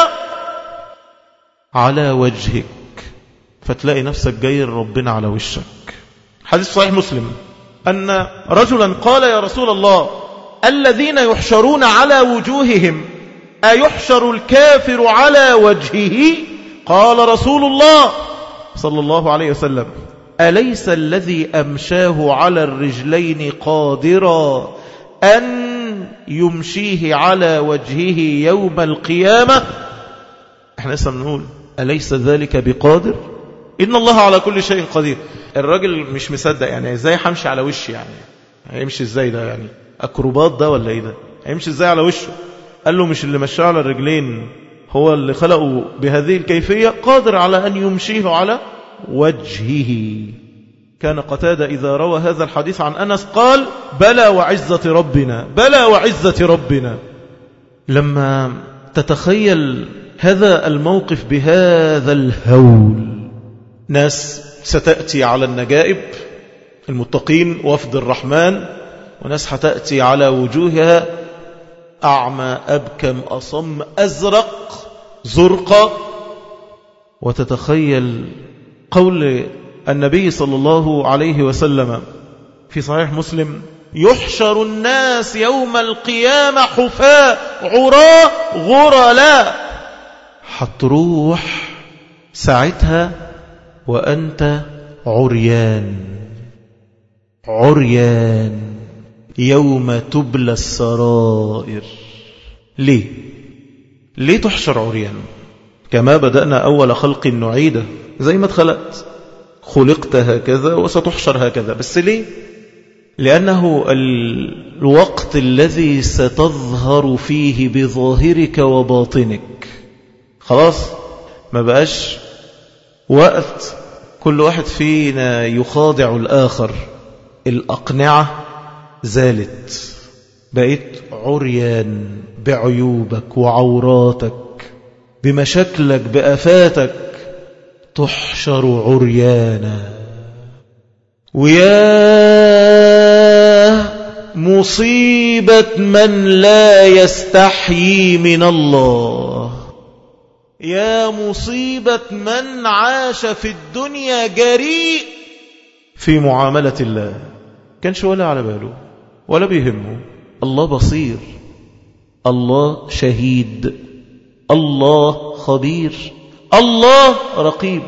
على وجهك، فتلاقي نفسك جاي ربنا على وشك. حديث صحيح مسلم أن رجلا قال يا رسول الله الذين يحشرون على وجوههم أيحشر الكافر على وجهه؟ قال رسول الله صلى الله عليه وسلم أليس الذي أمشاه على الرجلين قادرا أن يمشيه على وجهه يوم القيامة؟ احنا لسه بنقول أليس ذلك بقادر؟ إن الله على كل شيء قدير. الراجل مش مصدق، يعني ازاي همشي على وشي؟ يعني هيمشي ازاي ده؟ يعني أكروبات ده ولا ايه ده؟ هيمشي ازاي على وشه؟ قال له مش اللي مشاه على الرجلين هو اللي خلقه بهذه الكيفية، قادر على أن يمشيه على وجهه. كان قتادة إذا روى هذا الحديث عن أنس قال بلى وعزة ربنا، بلى وعزة ربنا. لما تتخيل هذا الموقف بهذا الهول، ناس ستأتي على النجائب المتقين وفد الرحمن، وناس هتأتي على وجوهها أعمى أبكم أصم أزرق زرق. وتتخيل قول النبي صلى الله عليه وسلم في صحيح مسلم يحشر الناس يوم القيامة حفاة عراة غرلاء. هتروح ساعتها وأنت عريان، عريان يوم تبلى السرائر. ليه؟ ليه تحشر عريان؟ كما بدأنا أول خلق نعيده، زي ما اتخلقت خلقت هكذا وستحشر هكذا. بس ليه؟ لأنه الوقت الذي ستظهر فيه بظاهرك وباطنك. خلاص ما بقاش وقت كل واحد فينا يخاضع الآخر، الأقنعة زالت، بقيت عريان بعيوبك وعوراتك بمشاكلك بآفاتك، تحشر عريانا. ويا مصيبة من لا يستحيي من الله، يا مصيبة من عاش في الدنيا جريء في معاملة الله، كانش ولا على باله ولا بيهمه. الله بصير، الله شهيد، الله خبير، الله رقيب،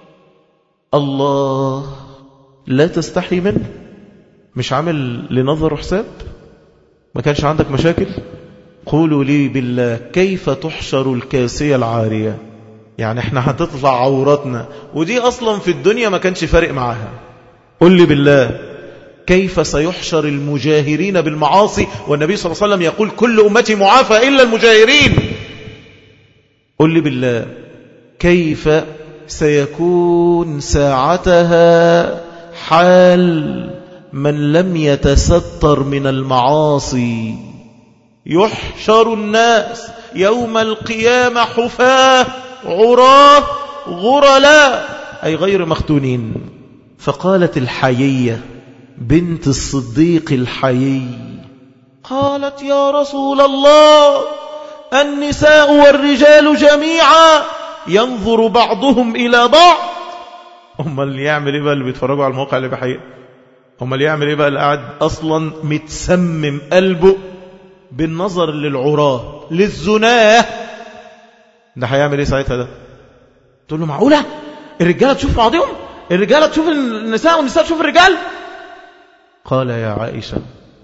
الله لا تستحي منه. مش عامل لنظر حساب؟ ما كانش عندك مشاكل؟ قولوا لي بالله كيف تحشر الكاسية العارية؟ يعني احنا هتطلع عوراتنا، ودي اصلا في الدنيا ما كانش فارق معاها. قل لي بالله كيف سيحشر المجاهرين بالمعاصي، والنبي صلى الله عليه وسلم يقول كل أمتي معافى إلا المجاهرين. قل لي بالله كيف سيكون ساعتها حال من لم يتستر من المعاصي. يحشر الناس يوم القيامة حفاة عراه غرلاء، أي غير مختونين. فقالت الحيية بنت الصديق الحيي، قالت يا رسول الله النساء والرجال جميعا ينظر بعضهم إلى بعض. هم اللي يعمل إيه بقى اللي بيتفرجوا على الموقع اللي بحقيقة؟ هم اللي يعمل إيه بقى اللي قاعد أصلا متسمم قلبه بالنظر للعراه للزناه؟ ده هيعمل إيه ساعتها؟ ده تقول له معقولة الرجالة تشوف بعضهم؟ الرجالة تشوف النساء والنساء تشوف الرجال؟ قال يا عائشة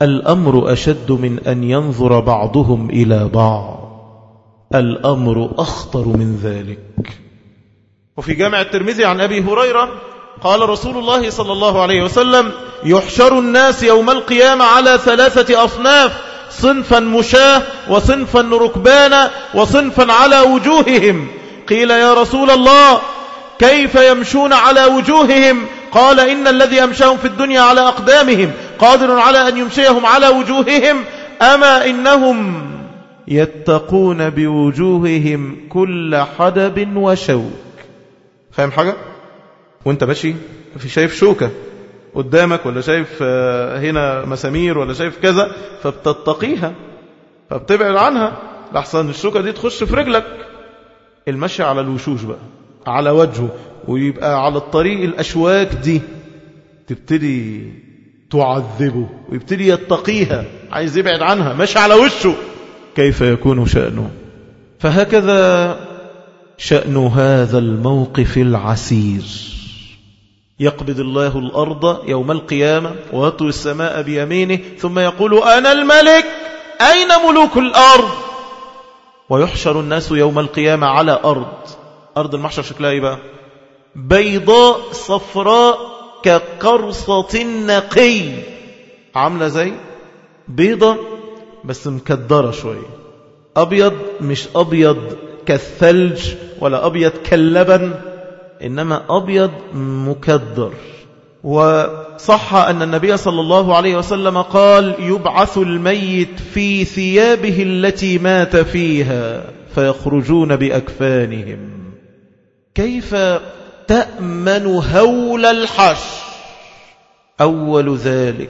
الأمر أشد من أن ينظر بعضهم إلى بعض، الأمر أخطر من ذلك. وفي جامع الترمذي عن أبي هريرة قال رسول الله صلى الله عليه وسلم: يحشر الناس يوم القيامة على ثلاثة أصناف: صنفا مشاة، وصنفا ركبانا، وصنفا على وجوههم. قيل يا رسول الله كيف يمشون على وجوههم؟ قال: إن الذي أمشاهم في الدنيا على أقدامهم قادر على أن يمشيهم على وجوههم، أما إنهم يتقون بوجوههم كل حدب وشوك. فاهم حاجة؟ وانت ماشي في شايف شوكة قدامك، ولا شايف هنا مسامير، ولا شايف كذا، فبتتقيها فبتبعد عنها لحسن الشوكة دي تخش في رجلك. المشي على الوشوش بقى، على وجهه، ويبقى على الطريق الأشواك دي تبتدي تعذبه ويبتدي يتقيها، عايز يبعد عنها، ماشي على وشه، كيف يكون شأنه؟ فهكذا شأن هذا الموقف العسير. يقبض الله الأرض يوم القيامة ويطوي السماء بيمينه ثم يقول: أنا الملك، أين ملوك الأرض؟ ويحشر الناس يوم القيامة على أرض، أرض المحشر شكلها إيه بقى؟ بيضاء صفراء كقرصة النقي، عاملة زي بيضة بس مكدرة شوية، أبيض مش أبيض كالثلج ولا أبيض كاللبن، إنما أبيض مكدر. وصح أن النبي صلى الله عليه وسلم قال: يبعث الميت في ثيابه التي مات فيها فيخرجون بأكفانهم. كيف تأمن هول الحشر؟ أول ذلك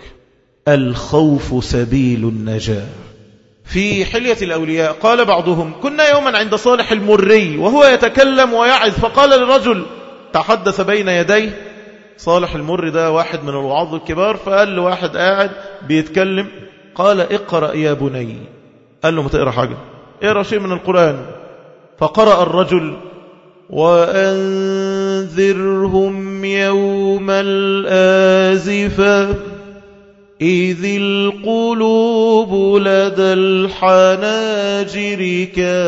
الخوف سبيل النجاة. في حلية الأولياء قال بعضهم: كنا يوما عند صالح المري وهو يتكلم ويعظ، فقال للرجل تحدث بين يديه. صالح المري ده واحد من الوعاظ الكبار، فقال له واحد قاعد بيتكلم، قال: اقرأ يا بني. قال له: ما تقرأ حاجة، اقرأ شيء من القرآن. فقرأ الرجل: وأنذرهم يوم الآزفة إذ القلوب لدى الحناجر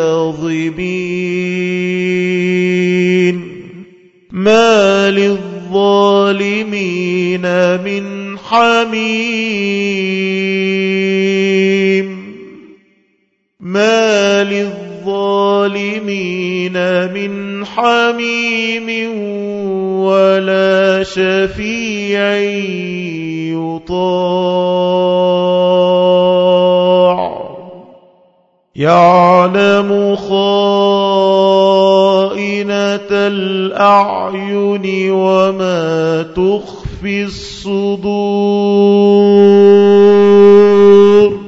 كاظمين ما للظالمين من حميم ما للظالمين من حميم ولا شفيع يطاع يعلم خائنة الأعين وما تخفي الصدور.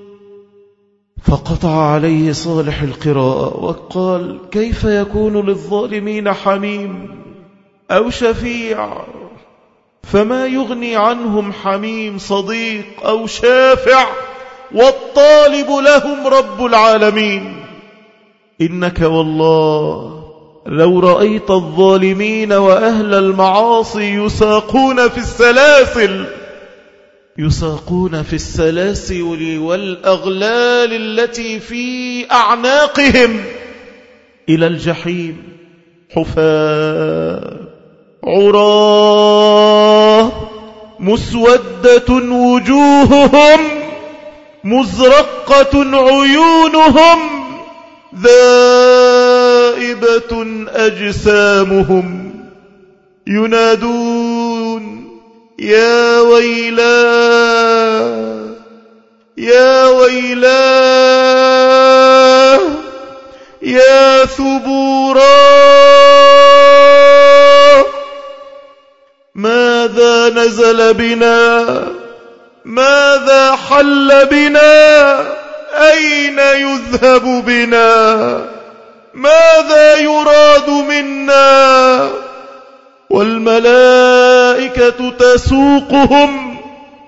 فقطع عليه صالح القراءة وقال: كيف يكون للظالمين حميم أو شفيع؟ فما يغني عنهم حميم صديق أو شافع، والطالب لهم رب العالمين. إنك والله لو رأيت الظالمين وأهل المعاصي يساقون في السلاسل يساقون في السلاسل والأغلال التي في أعناقهم إلى الجحيم، حفاة عراه مسودة وجوههم مزرقة عيونهم ذائبة أجسامهم، ينادون: يا ويلاه يا ويلاه يا ثبوراه، ماذا نزل بنا؟ ماذا حل بنا؟ أين يذهب بنا؟ ماذا يراد منا؟ والملائكة تسوقهم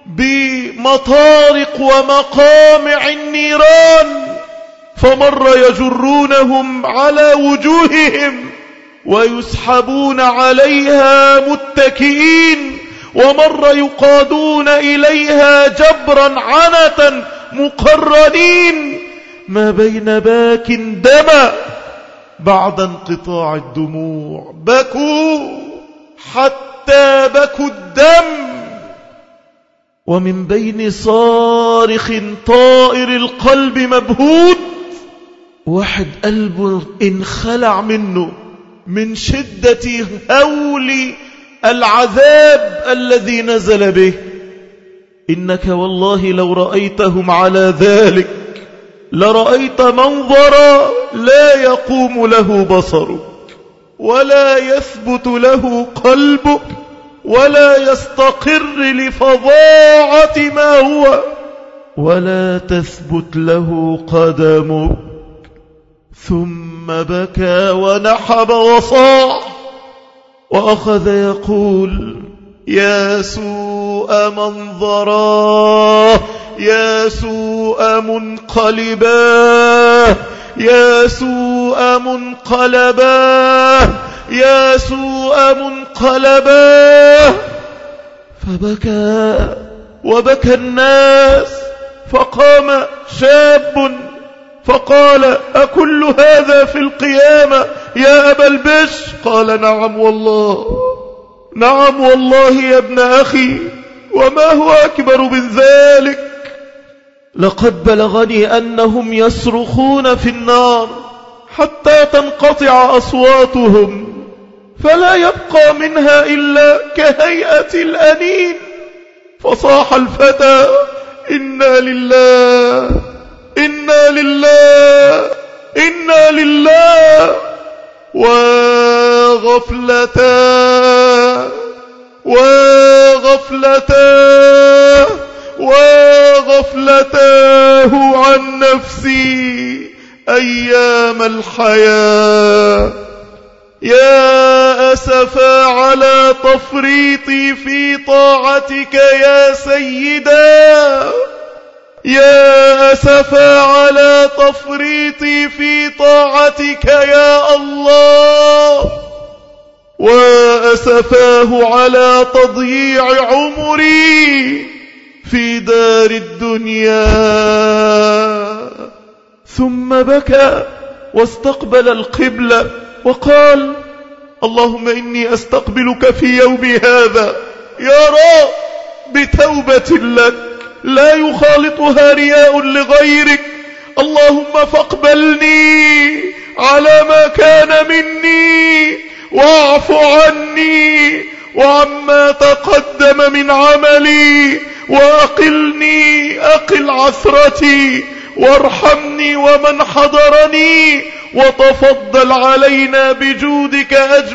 بمطارق ومقامع النيران، فمر يجرونهم على وجوههم ويسحبون عليها متكئين، ومرة يقادون إليها جبرا عنة مقرنين ما بين باك دما بعد انقطاع الدموع، بكوا حتى بكوا الدم. ومن بين صارخ طائر القلب مبهوت، واحد قلبه انخلع منه من شدة هول العذاب الذي نزل به. إنك والله لو رأيتهم على ذلك لرأيت منظرا لا يقوم له بصرك ولا يثبت له قلبك ولا يستقر لفظاعة ما هو ولا تثبت له قدمك. ثم بكى ونحب وصاح وأخذ يقول: يا سوء منظراه، يا سوء منقلباه، يا سوء منقلباه، يا سوء منقلباه. فبكى وبكى الناس، فقام شاب فقال: أكل هذا في القيامة يا أبا البشر؟ قال: نعم والله، نعم والله يا ابن أخي، وما هو أكبر من ذلك؟ لقد بلغني أنهم يصرخون في النار حتى تنقطع أصواتهم فلا يبقى منها إلا كهيئة الأنين. فصاح الفتى: إنا لله إنا لله إنا لله. وغفلتا وغفلتا وغفلتاه عن نفسي أيام الحياة. يا أسفا على تفريطي في طاعتك يا سيدا، يا أسفا على تفريطي في طاعتك يا الله، وأسفاه على تضييع عمري في دار الدنيا. ثم بكى واستقبل القبلة وقال: اللهم إني أستقبلك في يومي هذا يا رب بتوبة لك لا يخالطها رياء لغيرك، اللهم فاقبلني على ما كان مني واعف عني وعما تقدم من عملي، وأقلني أقل عثرتي، وارحمني ومن حضرني، وتفضل علينا بجودك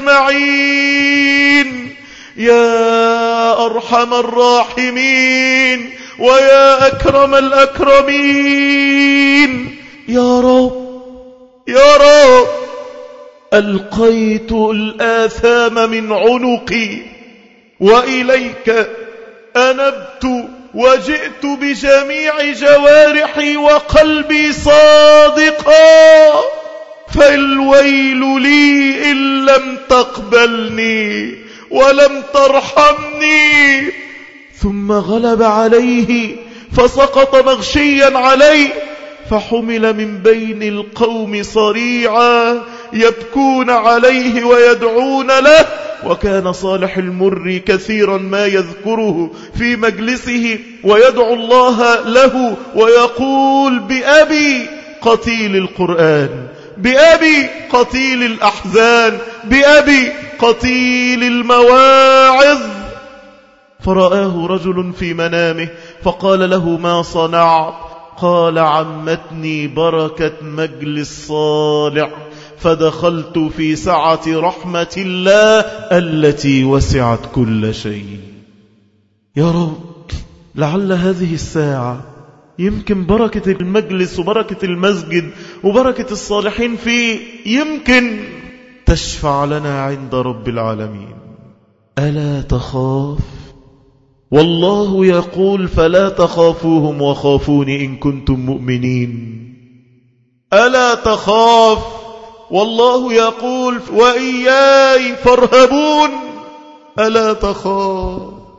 أجمعين يا أرحم الراحمين ويا أكرم الأكرمين. يا رب يا رب، ألقيت الآثام من عنقي وإليك أنبت وجئت بجميع جوارحي وقلبي صادقا، فالويل لي إن لم تقبلني ولم ترحمني. ثم غلب عليه فسقط مغشيا عليه، فحمل من بين القوم صريعا يبكون عليه ويدعون له. وكان صالح المر كثيرا ما يذكره في مجلسه ويدعو الله له ويقول: بأبي قتيل القرآن، بأبي قتيل الأحزان، بأبي قتيل المواعظ. فرآه رجل في منامه فقال له: ما صنعت؟ قال: عمتني بركة مجلس صالح فدخلت في سعة رحمة الله التي وسعت كل شيء. يا رب، لعل هذه الساعة يمكن بركة المجلس وبركة المسجد وبركة الصالحين فيه يمكن تشفع لنا عند رب العالمين. ألا تخاف؟ والله يقول: فلا تخافوهم وخافوني إن كنتم مؤمنين. ألا تخاف؟ والله يقول: وإياي فارهبون. ألا تخاف؟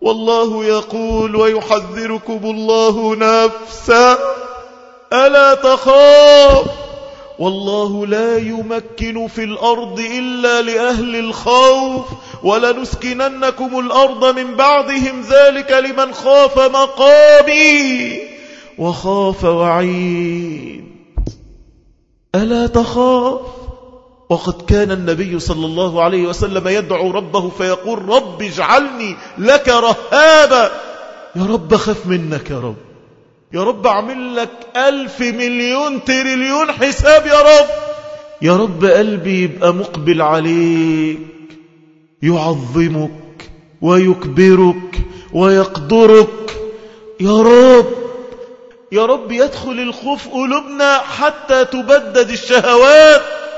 والله يقول ويحذركم الله نفسه ألا تخاف والله لا يمكن في الأرض إلا لأهل الخوف ولنسكننكم الأرض من بعدهم ذلك لمن خاف مقامي وخاف وعيد. ألا تخاف. وقد كان النبي صلى الله عليه وسلم يدعو ربه فيقول رب اجعلني لك رهابا، يا رب خف منك، يا رب يا رب اعمل لك ألف مليون تريليون حساب، يا رب يا رب قلبي يبقى مقبل عليك يعظمك ويكبرك ويقدرك، يا رب يا رب يدخل الخوف قلوبنا حتى تبدد الشهوات.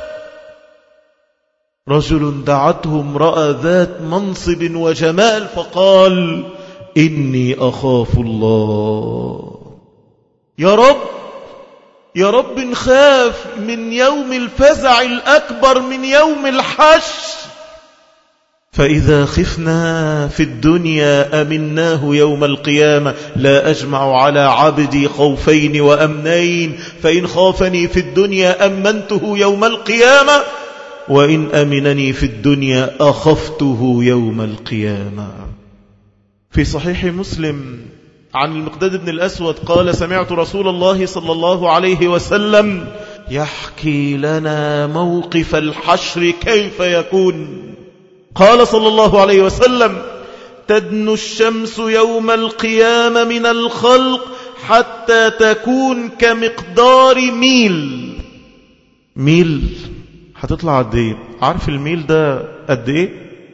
رجل دعته امرأة ذات منصب وجمال فقال إني أخاف الله. يا رب يا رب نخاف من يوم الفزع الأكبر، من يوم الحشر. فإذا خفنا في الدنيا أمناه يوم القيامة. لا أجمع على عبدي خوفين وأمنين، فإن خافني في الدنيا أمنته يوم القيامة، وإن أمنني في الدنيا أخفته يوم القيامة. في صحيح مسلم عن المقداد بن الأسود قال سمعت رسول الله صلى الله عليه وسلم يحكي لنا موقف الحشر كيف يكون. قال صلى الله عليه وسلم تدنو الشمس يوم القيامة من الخلق حتى تكون كمقدار ميل. ميل هتطلع قد ايه؟ عارف الميل ده قد ايه؟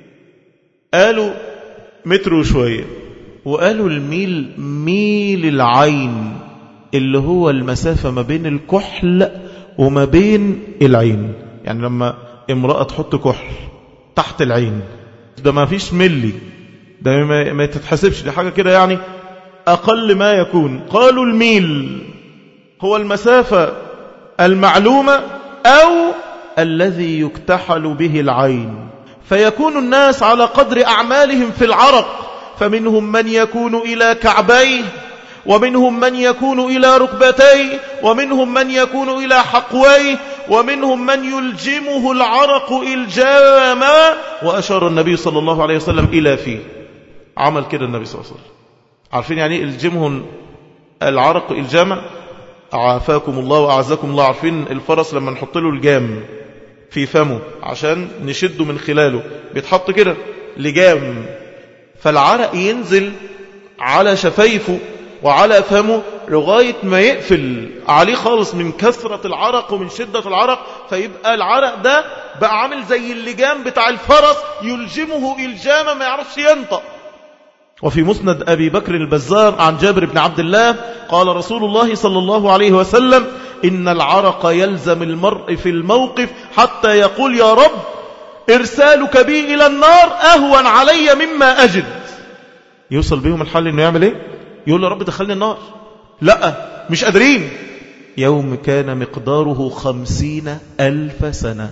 قالوا متر وشوية، وقالوا الميل ميل العين اللي هو المسافة ما بين الكحل وما بين العين. يعني لما امرأة تحط كحل تحت العين ده ما فيش ملي، ده ما تتحسبش، دي حاجة كده يعني أقل ما يكون. قالوا الميل هو المسافة المعلومة أو الذي يكتحل به العين، فيكون الناس على قدر أعمالهم في العرق، فمنهم من يكون إلى كعبيه، ومنهم من يكون إلى ركبتيه، ومنهم من يكون إلى حقويه، ومنهم من يلجمه العرق إلجاما. وأشار النبي صلى الله عليه وسلم إلى فيه، عمل كده النبي صلى الله عليه وسلم. عارفين يعني يلجمه العرق إلجاما؟ عافاكم الله وأعزكم الله. عارفين الفرس لما نحط له الجام في فمه عشان نشده من خلاله بيتحط كده لجام، فالعرق ينزل على شفايفه وعلى فمه لغاية ما يقفل عليه خالص من كثرة العرق ومن شدة العرق، فيبقى العرق ده بقى عامل زي اللجام بتاع الفرس يلجمه إلجاما ما يعرفش ينطق. وفي مسند أبي بكر البزار عن جابر بن عبد الله قال رسول الله صلى الله عليه وسلم إن العرق يلزم المرء في الموقف حتى يقول يا رب إرسالك بي إلى النار أهون علي مما أجد. يوصل بيهم الحل إنه يعمل إيه؟ يقول يا رب دخلني النار. لا مش قادرين. يوم كان مقداره خمسين ألف سنة،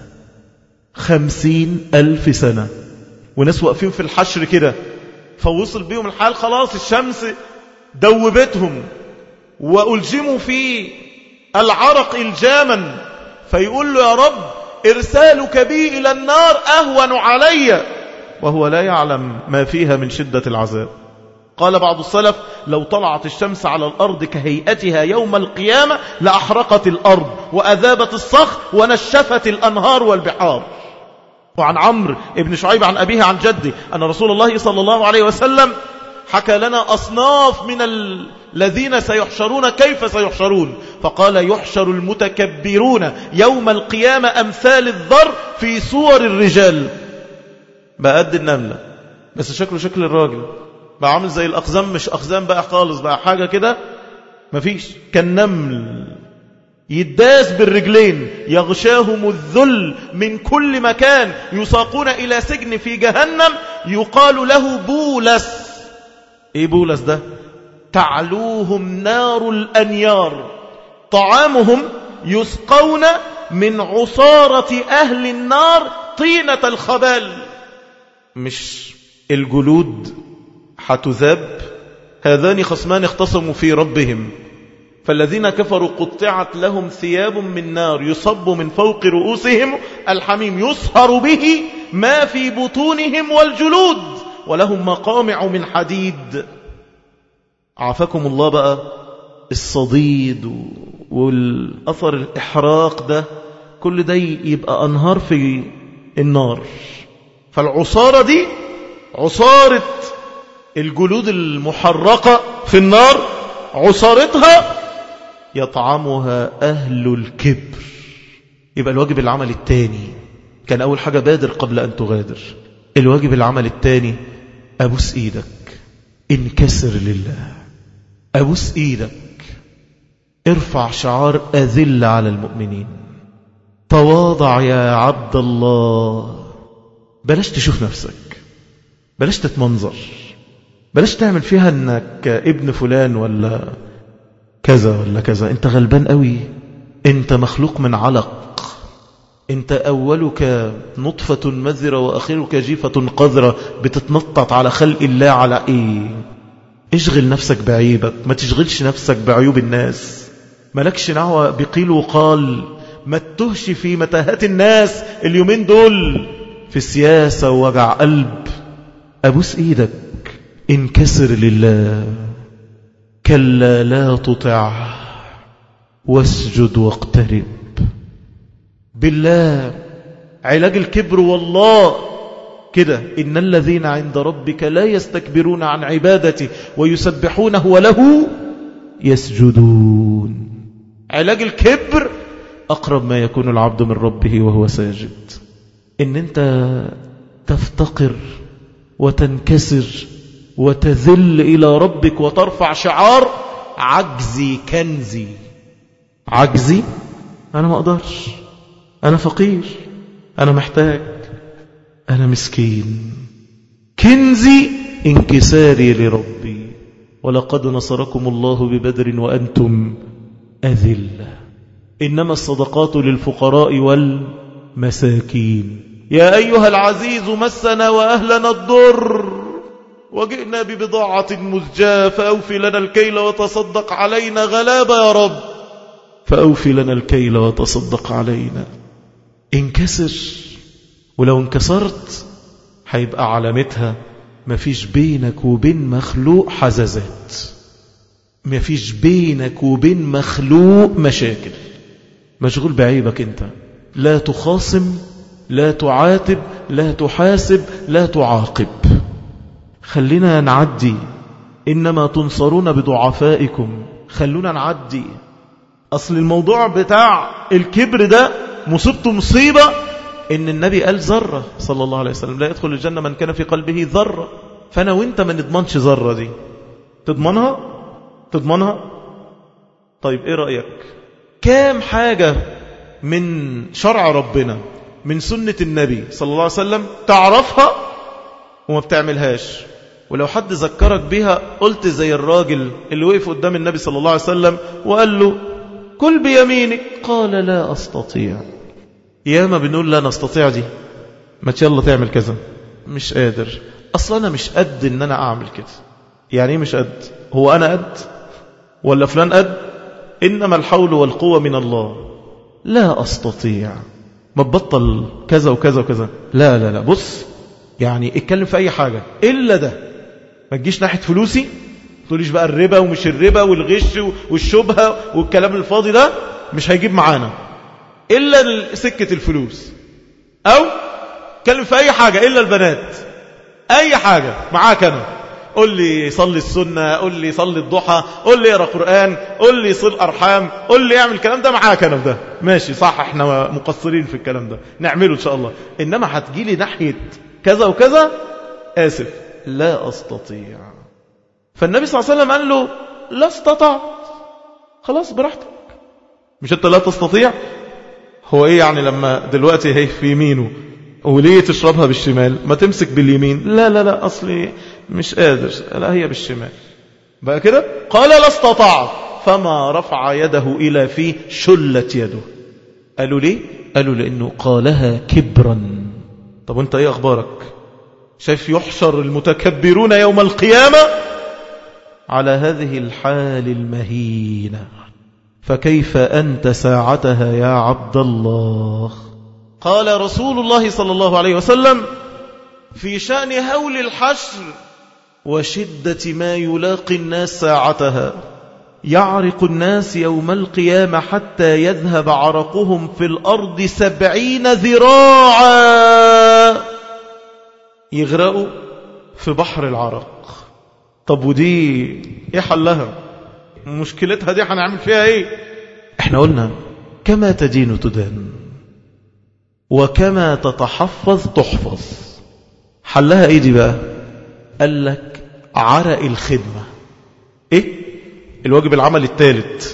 خمسين ألف سنة، وناس واقفين في الحشر كده، فوصل بيهم الحال خلاص الشمس دوبتهم وألجموا في العرق إلجاما، فيقول له يا رب إرسالك بي إلى النار أهون علي، وهو لا يعلم ما فيها من شدة العذاب. قال بعض السلف لو طلعت الشمس على الأرض كهيئتها يوم القيامة لأحرقت الأرض وأذابت الصخر ونشفت الأنهار والبحار. وعن عمرو بن شعيب عن أبيه عن جده أن رسول الله صلى الله عليه وسلم حكى لنا أصناف من الذين سيحشرون كيف سيحشرون، فقال يحشر المتكبرون يوم القيامة أمثال الذر في صور الرجال، بقى قد النملة بس شكله شكل الراجل، بقى عامل زي الأقزام، مش أقزام بقى خالص، بقى حاجة كده مفيش، كالنمل يداس بالرجلين، يغشاهم الذل من كل مكان، يساقون إلى سجن في جهنم يقال له بولس. ايه بولس ده؟ تعلوهم نار الأنيار، طعامهم يسقون من عصارة أهل النار طينة الخبال، مش الجلود هتذاب. هذان خصمان اختصموا في ربهم فالذين كفروا قطعت لهم ثياب من نار يصب من فوق رؤوسهم الحميم يصهر به ما في بطونهم والجلود ولهم مقامع من حديد. عافاكم الله بقى. الصديد والأثر الإحراق ده كل ده يبقى أنهار في النار. فالعصارة دي عصارة الجلود المحرقة في النار عصارتها يطعمها أهل الكبر. يبقى الواجب العمل الثاني كان أول حاجة بادر قبل أن تغادر. الواجب العمل الثاني أبوس إيدك انكسر لله. أبوس إيدك ارفع شعار أذل على المؤمنين. تواضع يا عبد الله. بلاش تشوف نفسك، بلاش تتمنظر، بلاش تعمل فيها انك ابن فلان ولا كذا ولا كذا. انت غلبان قوي. انت مخلوق من علق. انت اولك نطفة مذرة واخرك جيفة قذرة بتتنطط على خلق الله. على ايه؟ اشغل نفسك بعيبك، ما تشغلش نفسك بعيوب الناس. ملكش دعوة بقيل وقال. ما تتهش في متاهات الناس اليومين دول في السياسة ووجع قلب. أبوس إيدك انكسر لله. كلا لا تطع واسجد واقترب. بالله علاج الكبر والله كده. إن الذين عند ربك لا يستكبرون عن عبادته ويسبحونه وله يسجدون. علاج الكبر أقرب ما يكون العبد من ربه وهو ساجد. إن أنت تفتقر وتنكسر وتذل إلى ربك وترفع شعار عجزي كنزي. عجزي أنا ما أقدرش، أنا فقير، أنا محتاج، أنا مسكين. كنزي انكساري لربي. ولقد نصركم الله ببدر وأنتم أذلة. إنما الصدقات للفقراء والمساكين. يا أيها العزيز مسنا وأهلنا الضر وجئنا ببضاعة مزجاة فأوفي لنا الكيل وتصدق علينا. غلابة يا رب، فأوفي لنا الكيل وتصدق علينا. انكسر. ولو انكسرت هيبقى علامتها مفيش بينك وبين مخلوق حزازات، مفيش بينك وبين مخلوق مشاكل. مشغول بعيبك انت. لا تخاصم، لا تعاتب، لا تحاسب، لا تعاقب. خلينا نعدي. إنما تنصرون بضعفائكم. خلونا نعدي. أصل الموضوع بتاع الكبر ده مصيبته مصيبة. إن النبي قال ذرة صلى الله عليه وسلم لا يدخل الجنة من كان في قلبه ذرة. فأنا وإنت ما نضمنش ذرة دي. تضمنها؟ تضمنها؟ طيب إيه رأيك؟ كام حاجة من شرع ربنا من سنة النبي صلى الله عليه وسلم تعرفها وما بتعملهاش، ولو حد ذكرك بها قلت زي الراجل اللي وقف قدام النبي صلى الله عليه وسلم وقال له كل بيمينك، قال لا أستطيع. ياما بنقول لا نستطيع دي، ما يلا تعمل كذا، مش قادر، أصلا أنا مش قد إن أنا أعمل كده. يعني مش قد؟ هو أنا قد ولا فلان قد؟ إنما الحول والقوة من الله. لا أستطيع. ما تبطل كذا وكذا وكذا. لا لا لا بص، يعني اتكلم في أي حاجة إلا ده. ما تجيش ناحية فلوسي، تقوليش بقى الربا ومش الربا والغش والشبهة والكلام الفاضي ده مش هيجيب معانا إلا سكة الفلوس. أو اتكلم في أي حاجة إلا البنات. أي حاجة معاك أنا. قل لي صلي السنة، قل لي صلي الضحى، قل لي اقرأ قرآن، قل لي صل أرحام، قل لي اعمل الكلام ده معاك أنا. ده ماشي صح، احنا مقصرين في الكلام ده نعمله إن شاء الله. إنما هتجيلي ناحية كذا وكذا، آسف لا أستطيع. فالنبي صلى الله عليه وسلم قال له لا استطعت، خلاص براحتك. مش أنت لا تستطيع؟ هو إيه يعني لما دلوقتي هي في يمينه وليه تشربها بالشمال؟ ما تمسك باليمين. لا لا لا أصلي مش قادر، لا هي بالشمال بقى كده. قال لا استطعت، فما رفع يده إلى فيه شلت يده. قالوا ليه؟ قالوا لأنه قالها كبرا. طب وانت ايه أخبارك؟ شايف يحشر المتكبرون يوم القيامة على هذه الحال المهينة، فكيف أنت ساعتها يا عبد الله؟ قال رسول الله صلى الله عليه وسلم في شأن هول الحشر وشدة ما يلاقي الناس ساعتها: يعرق الناس يوم القيامة حتى يذهب عرقهم في الأرض سبعين ذراعا، يغرقوا في بحر العرق. طب ودي ايه حلها؟ مشكلتها دي هنعمل فيها ايه؟ احنا قلنا كما تدين تدان وكما تتحفظ تحفظ. حلها ايه دي بقى؟ قال لك عرق الخدمة. ايه الواجب العمل الثالث؟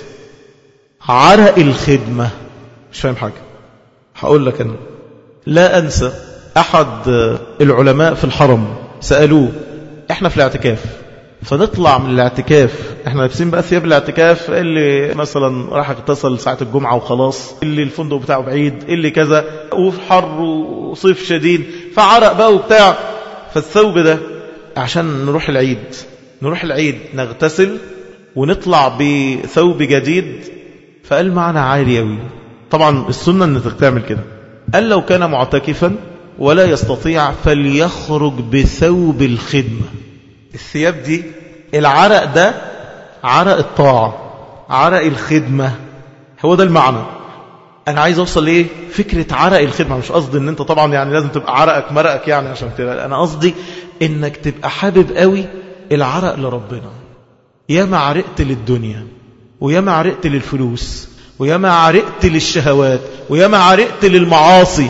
عرق الخدمة. مش فاهم حاجة، هقول لك أنا. لا أنسى أحد العلماء في الحرم سألوه: احنا في الاعتكاف، فنطلع من الاعتكاف احنا لابسين بقى ثياب الاعتكاف، اللي مثلا راح اغتسل ساعة الجمعة وخلاص، اللي الفندق بتاعه بعيد، اللي كذا، وفي حر وصيف شديد، فعرق بقى وبتاع. فالثوب ده عشان نروح العيد نروح العيد نغتسل ونطلع بثوب جديد. فقال معنى عالي أوي، طبعا السنة أنك تعمل كده. قال لو كان معتكفا ولا يستطيع فليخرج بثوب الخدمة. الثياب دي، العرق ده عرق الطاعة، عرق الخدمة، هو ده المعنى. أنا عايز أوصل ليه فكرة عرق الخدمة. مش قصدي أن أنت طبعا يعني لازم تبقى عرقك مرقك يعني عشان تبقى، أنا قصدي أنك تبقى حابب قوي العرق لربنا. يا ما عرقت للدنيا، ويا ما عرقت للفلوس، ويا ما عرقت للشهوات، ويا ما عرقت للمعاصي،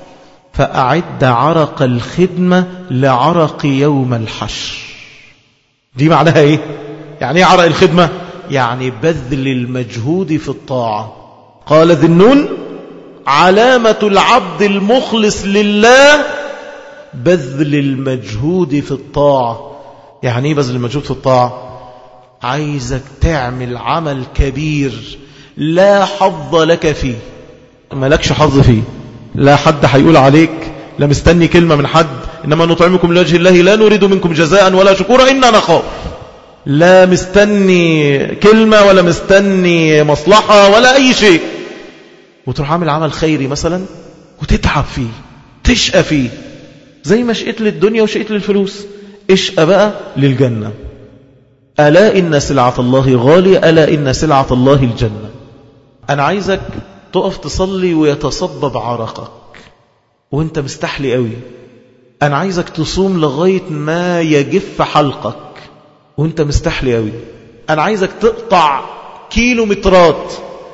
فأعد عرق الخدمة لعرق يوم الحشر. دي معناها ايه؟ يعني ايه عرق الخدمة؟ يعني بذل المجهود في الطاعة. قال ذي النون: علامة العبد المخلص لله بذل المجهود في الطاعة. يعني ايه بذل المجهود في الطاعة؟ عايزك تعمل عمل كبير لا حظ لك فيه، مالكش حظ فيه، لا حد هيقول عليك، لا مستني كلمة من حد، إنما نطعمكم لوجه الله لا نريد منكم جزاء ولا شكورا إنا نخاف. لا مستني كلمة ولا مستني مصلحة ولا أي شيء، وتروح عامل عمل خيري مثلا وتتعب فيه، تشقى فيه، زي ما شقيت للدنيا وشقيت للفلوس، اشقى بقى للجنة. ألا إن سلعة الله غالية، ألا إن سلعة الله الجنة. أنا عايزك تقف تصلي ويتصبب عرقك وانت مستحلي قوي. أنا عايزك تصوم لغاية ما يجف حلقك وانت مستحلي قوي. أنا عايزك تقطع كيلومترات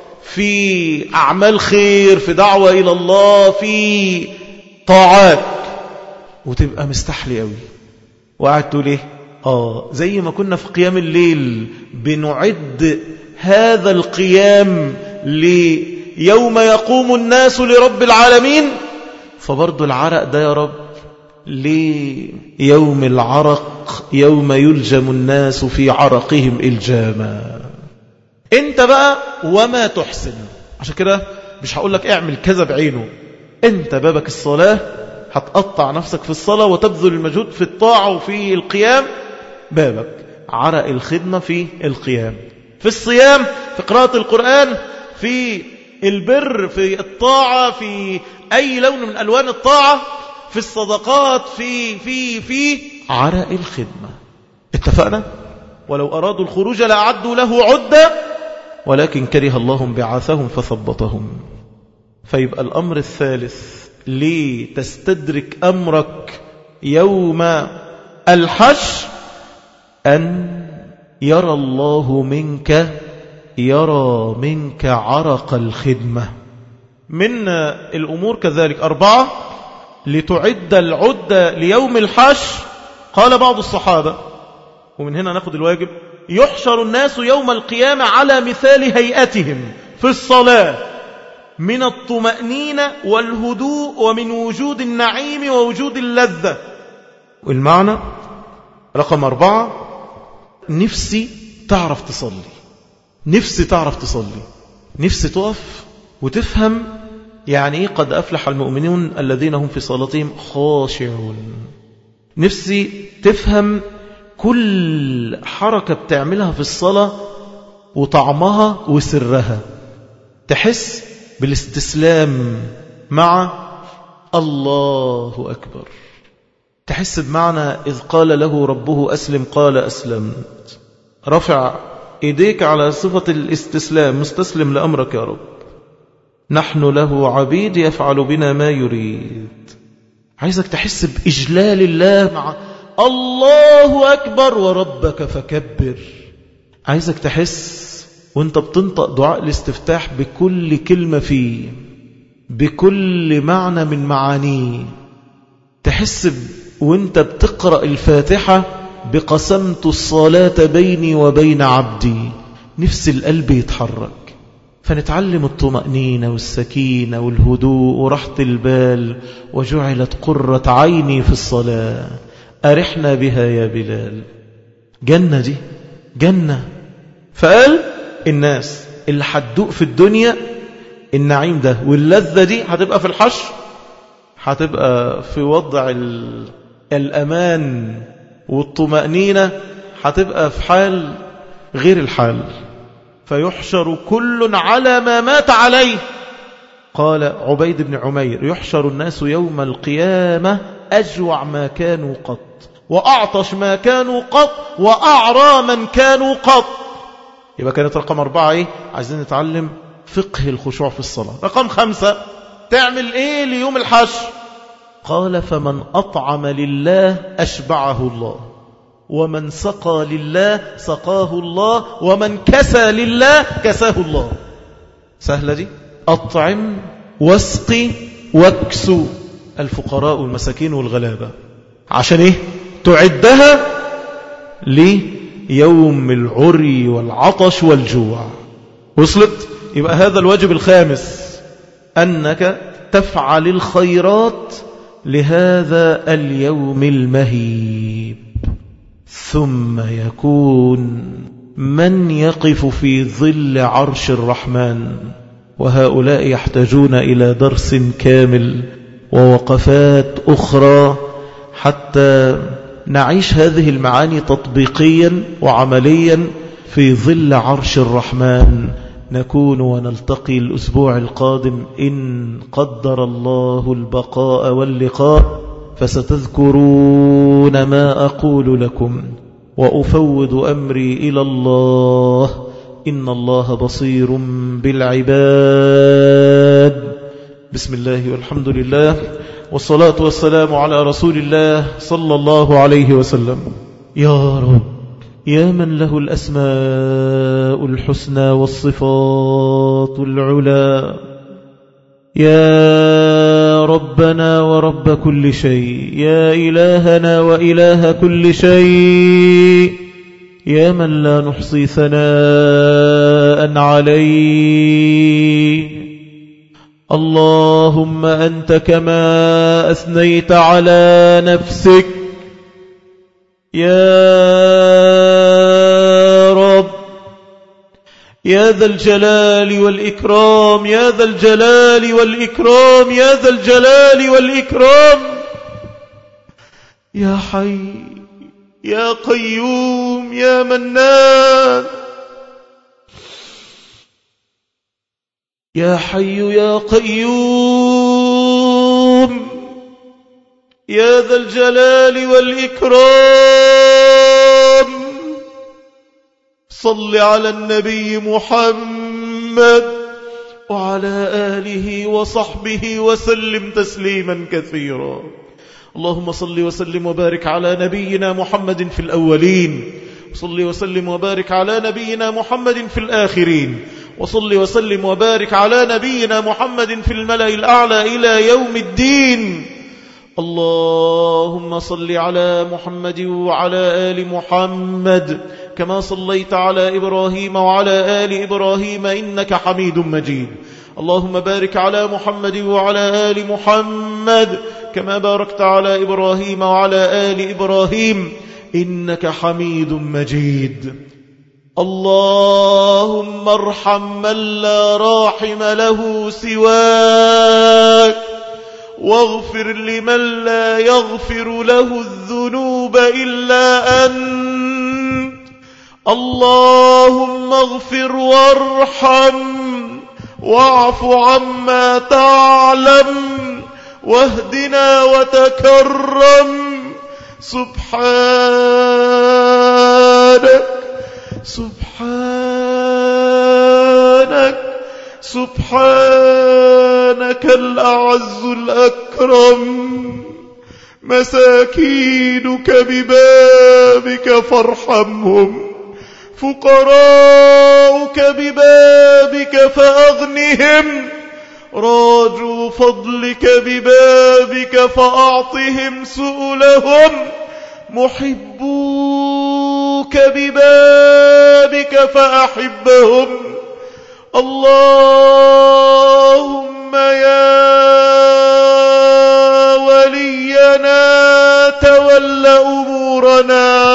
في أعمال خير، في دعوة إلى الله، في طاعات، وتبقى مستحلي قوي وقاعد تقول ايه؟ آه زي ما كنا في قيام الليل بنعد هذا القيام ليوم يقوم الناس لرب العالمين، فبرضو العرق ده يا رب ليوم العرق، يوم يلجم الناس في عرقهم إلجاما. انت بقى وما تحسن. عشان كده مش هقول لك اعمل كذا بعينه، انت بابك الصلاة، هتقطع نفسك في الصلاة وتبذل المجهود في الطاعة وفي القيام، بابك عرق الخدمة في القيام، في الصيام، في قراءة القرآن، في البر، في الطاعة، في أي لون من ألوان الطاعة، في الصدقات، في في في عرق الخدمة. اتفقنا؟ ولو أرادوا الخروج لأعدوا له عدة ولكن كره الله بعاثهم فثبطهم. فيبقى الأمر الثالث لتستدرك أمرك يوم الحشر أن يرى الله منك، يرى منك عرق الخدمة. من الأمور كذلك أربعة لتعد العدة ليوم الحشر. قال بعض الصحابة، ومن هنا نأخذ الواجب: يحشر الناس يوم القيامة على مثال هيئتهم في الصلاة من الطمأنينة والهدوء ومن وجود النعيم ووجود اللذة. والمعنى رقم أربعة: نفسي تعرف تصلي، نفسي تعرف تصلي، نفسي تقف وتفهم يعني إيه قد أفلح المؤمنون الذين هم في صلاتهم خاشعون. نفسي تفهم كل حركة بتعملها في الصلاة وطعمها وسرها، تحس بالاستسلام مع الله أكبر، تحس بمعنى إذ قال له ربه أسلم قال أسلمت، رفع إيديك على صفة الاستسلام، مستسلم لأمرك يا رب، نحن له عبيد يفعل بنا ما يريد. عايزك تحس بإجلال الله مع الله أكبر وربك فكبر. عايزك تحس وانت بتنطق دعاء الاستفتاح بكل كلمة فيه، بكل معنى من معانيه، تحس وانت بتقرأ الفاتحة بقسمت الصلاة بيني وبين عبدي، نفس القلب يتحرك. فنتعلم الطمأنينة والسكينة والهدوء وراحة البال، وجعلت قرة عيني في الصلاة، أرحنا بها يا بلال. جنة دي جنة. فقال الناس اللي هتدوق في الدنيا النعيم ده واللذة دي هتبقى في الحشر، هتبقى في وضع الأمان والطمأنينة، هتبقى في حال غير الحال. فيحشر كل على ما مات عليه. قال عبيد بن عمير يحشر الناس يوم القيامة أجوع ما كانوا قط، وأعطش ما كانوا قط، وأعرى من كانوا قط. يبقى كانت رقم أربعة إيه؟ عايزين نتعلم فقه الخشوع في الصلاة. رقم خمسة تعمل إيه ليوم الحشر؟ قال فمن أطعم لله أشبعه الله، ومن سقى لله سقاه الله، ومن كسى لله كساه الله. سهلة دي. أطعم واسقي واكسو الفقراء والمساكين والغلابة. عشان إيه؟ تعدها ليوم العري والعطش والجوع. وصلت؟ يبقى هذا الواجب الخامس، أنك تفعل الخيرات لهذا اليوم المهيب. ثم يكون من يقف في ظل عرش الرحمن، وهؤلاء يحتاجون إلى درس كامل ووقفات أخرى حتى نعيش هذه المعاني تطبيقيا وعمليا. في ظل عرش الرحمن نكون ونلتقي الأسبوع القادم إن قدر الله البقاء واللقاء، فستذكرون ما أقول لكم، وأفوض أمري إلى الله، إن الله بصير بالعباد. بسم الله والحمد لله والصلاة والسلام على رسول الله صلى الله عليه وسلم. يا رب، يا من له الأسماء الحسنى والصفات العلى، يا ربنا ورب كل شيء، يا إلهنا وإله كل شيء، يا من لا نحصي ثناء عليه. اللهم أنت كما أثنيت على نفسك يا رب، يا ذا الجلال والإكرام، يا ذا الجلال والإكرام، يا ذا الجلال والإكرام، يا حي يا قيوم يا منان، يا حي يا قيوم، يا ذا الجلال والإكرام. صل على النبي محمد وعلى آله وصحبه وسلم تسليما كثيرا. اللهم صل وسلم وبارك على نبينا محمد في الأولين، وصل وسلم وبارك على نبينا محمد في الآخرين، وصل وسلم وبارك على نبينا محمد في الملأ الأعلى إلى يوم الدين. اللهم صل على محمد وعلى آل محمد كما صليت على إبراهيم وعلى آل إبراهيم إنك حميد مجيد. اللهم بارك على محمد وعلى آل محمد كما باركت على إبراهيم وعلى آل إبراهيم إنك حميد مجيد. اللهم ارحم من لا راحم له سواك، واغفر لمن لا يغفر له الذنوب إلا أنت. اللهم اغفر وارحم واعف عما تعلم واهدنا وتكرم. سبحانك سبحانك سبحانك الأعز الأكرم. مساكينك ببابك فارحمهم، فقراؤك ببابك فأغنهم، راجوا فضلك ببابك فأعطهم سؤلهم، محبوك ببابك فأحبهم. اللهم يا ولينا تول أمورنا.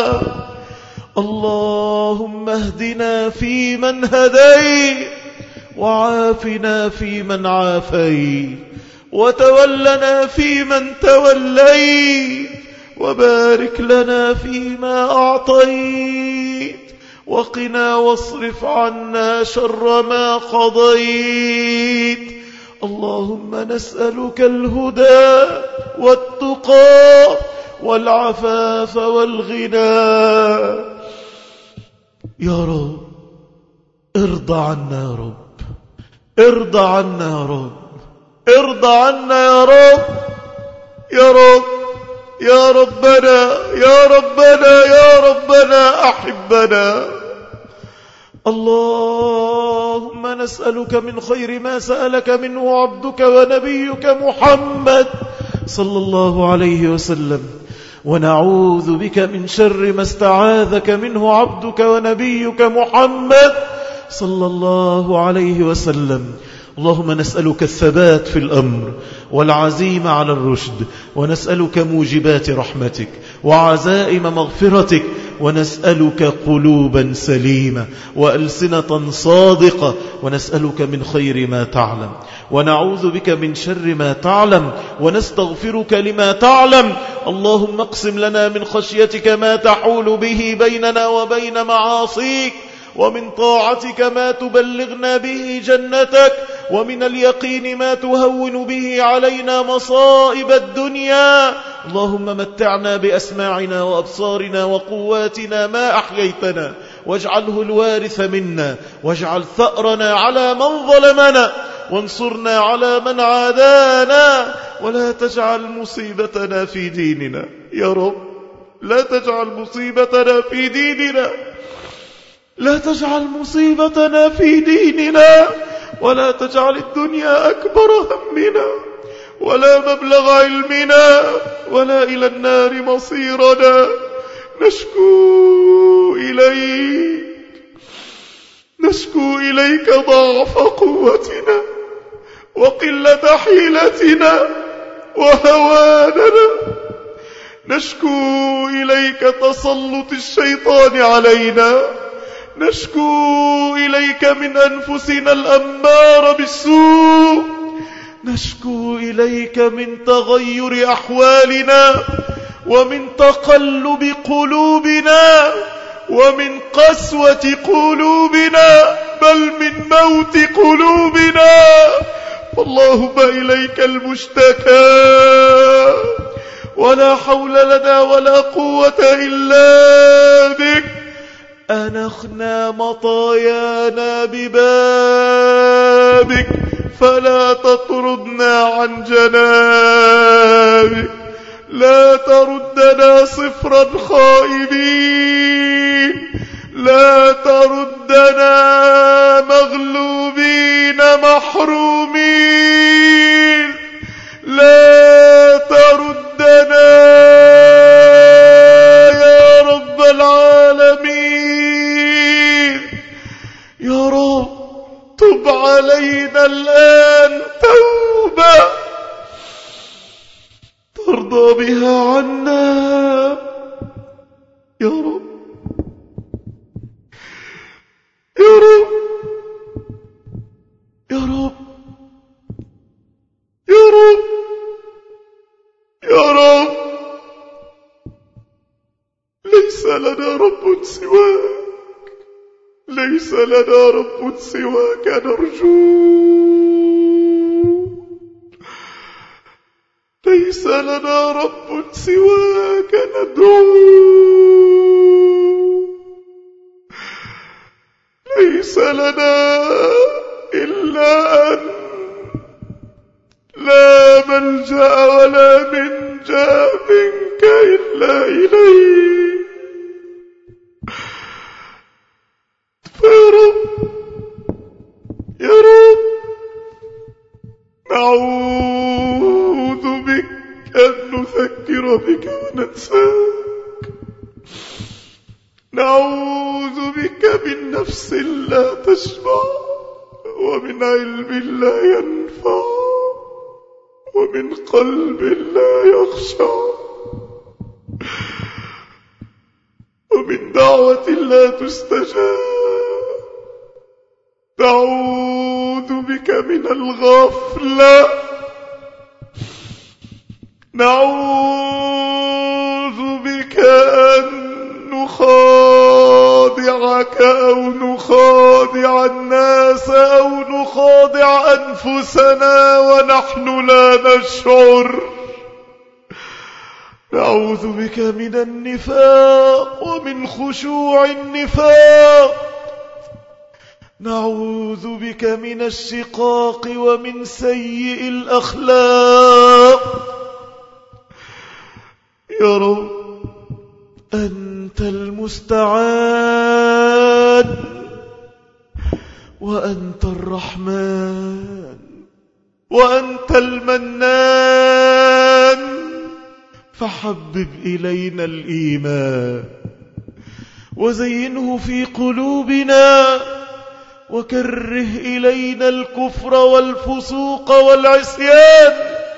اللهم اهدنا فيمن هديت، وعافنا فيمن عافيت، وتولنا فيمن توليت، وبارك لنا فيما أعطيت، وقنا واصرف عنا شر ما قضيت. اللهم نسألك الهدى والتقى والعفاف والغنى. يا رب ارضى عنا يا رب، ارضى عنا يا رب، ارضى عنا يا رب، يا رب يا ربنا يا ربنا يا ربنا أحبنا. اللهم نسألك من خير ما سألك منه عبدك ونبيك محمد صلى الله عليه وسلم، ونعوذ بك من شر ما استعاذك منه عبدك ونبيك محمد صلى الله عليه وسلم. اللهم نسألك الثبات في الأمر والعزيمة على الرشد، ونسألك موجبات رحمتك وعزائم مغفرتك، ونسألك قلوبا سليمة وألسنة صادقة، ونسألك من خير ما تعلم، ونعوذ بك من شر ما تعلم، ونستغفرك لما تعلم. اللهم اقسم لنا من خشيتك ما تحول به بيننا وبين معاصيك، ومن طاعتك ما تبلغنا به جنتك، ومن اليقين ما تهون به علينا مصائب الدنيا. اللهم متعنا بأسماعنا وأبصارنا وقواتنا ما أحييتنا، واجعله الوارث منا، واجعل ثأرنا على من ظلمنا، وانصرنا على من عادانا، ولا تجعل مصيبتنا في ديننا. يا رب لا تجعل مصيبتنا في ديننا، لا تجعل مصيبتنا في ديننا، ولا تجعل الدنيا أكبر همنا ولا مبلغ علمنا ولا إلى النار مصيرنا. نشكو إليك نشكو إليك ضعف قوتنا وقلة حيلتنا وهواننا. نشكو إليك تسلط الشيطان علينا، نشكو إليك من أنفسنا الأمار بالسوء، نشكو إليك من تغير أحوالنا، ومن تقلب قلوبنا، ومن قسوة قلوبنا، بل من موت قلوبنا. اللهم إليك المشتكى، ولا حول لنا ولا قوة إلا بك. أنخنا مطايانا ببابك، فلا تطردنا عن جنابك، لا تردنا صفرا خائبين، لا تردنا مغلوبين محرومين، لا تردنا يا رب العالمين. يا رب تب علينا الآن توبة ترضى بها عنا. يا رب يا رب يا رب يا رب ليس لنا رب سواك، ليس لنا رب سواك نرجو، ليس لنا رب سواك ندعو، ليس لنا إلا أن لا ملجأ ولا منجا منك إلا إليك. فيا رب يا رب نعوذ بك أن نذكر بك وننساك، نعوذ بك من نفس لا تشبع، ومن علم لا ينفع، ومن قلب لا يخشع، ومن دعوة لا تستجاب. نعوذ بك من الغفلة، نعوذ بك أن نخادعك أو نخادع الناس أو نخادع أنفسنا ونحن لا نشعر. نعوذ بك من النفاق ومن خشوع النفاق، نعوذ بك من الشقاق ومن سيء الأخلاق. يا رب أنت المستعان وأنت الرحمن وأنت المنان، فحبب إلينا الإيمان وزينه في قلوبنا، وكره إلينا الكفر والفسوق والعصيان،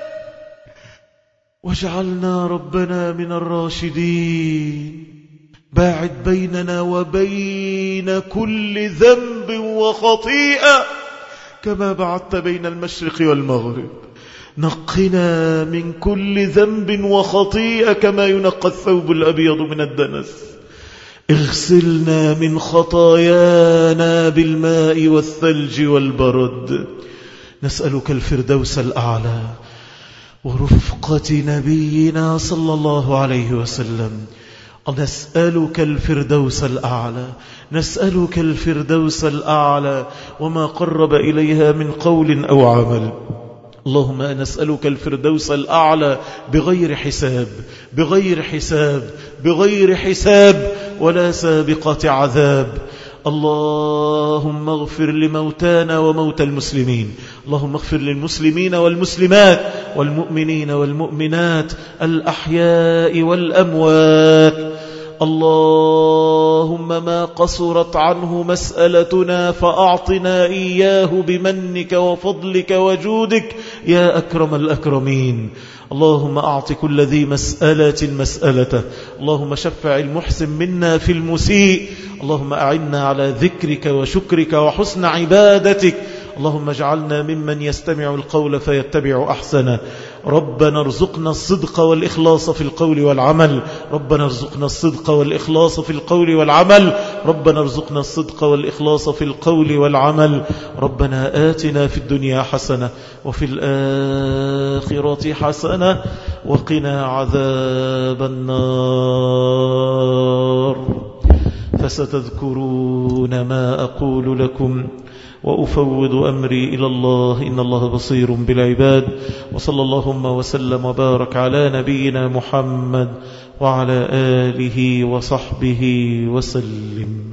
واجعلنا ربنا من الراشدين. باعد بيننا وبين كل ذنب وخطيئة كما بعدت بين المشرق والمغرب. نقنا من كل ذنب وخطيئة كما ينقى الثوب الأبيض من الدنس. اغسلنا من خطايانا بالماء والثلج والبرد. نسألك الفردوس الأعلى ورفقة نبينا صلى الله عليه وسلم. نسألك الفردوس الأعلى، نسألك الفردوس الأعلى وما قرب إليها من قول أو عمل. اللهم نسألك الفردوس الأعلى بغير حساب، بغير حساب، بغير حساب ولا سابقة عذاب. اللهم اغفر لموتانا وموتى المسلمين، اللهم اغفر للمسلمين والمسلمات والمؤمنين والمؤمنات الأحياء والأموات. اللهم ما قصرت عنه مسألتنا فأعطنا إياه بمنك وفضلك وجودك يا أكرم الأكرمين. اللهم أعط كل ذي مسألة مسألته، اللهم شفع المحسن منا في المسيء، اللهم أعنا على ذكرك وشكرك وحسن عبادتك. اللهم اجعلنا ممن يستمع القول فيتبع أحسنه. ربنا ارزقنا الصدق والإخلاص في القول والعمل، ربنا ارزقنا الصدق والإخلاص في القول والعمل، ربنا ارزقنا الصدق والإخلاص في القول والعمل. ربنا آتنا في الدنيا حسنة وفي الآخرة حسنة وقنا عذاب النار. فستذكرون ما أقول لكم وأفوض أمري إلى الله، إن الله بصير بالعباد. وصلى اللهم وسلم وبارك على نبينا محمد وعلى آله وصحبه وسلم.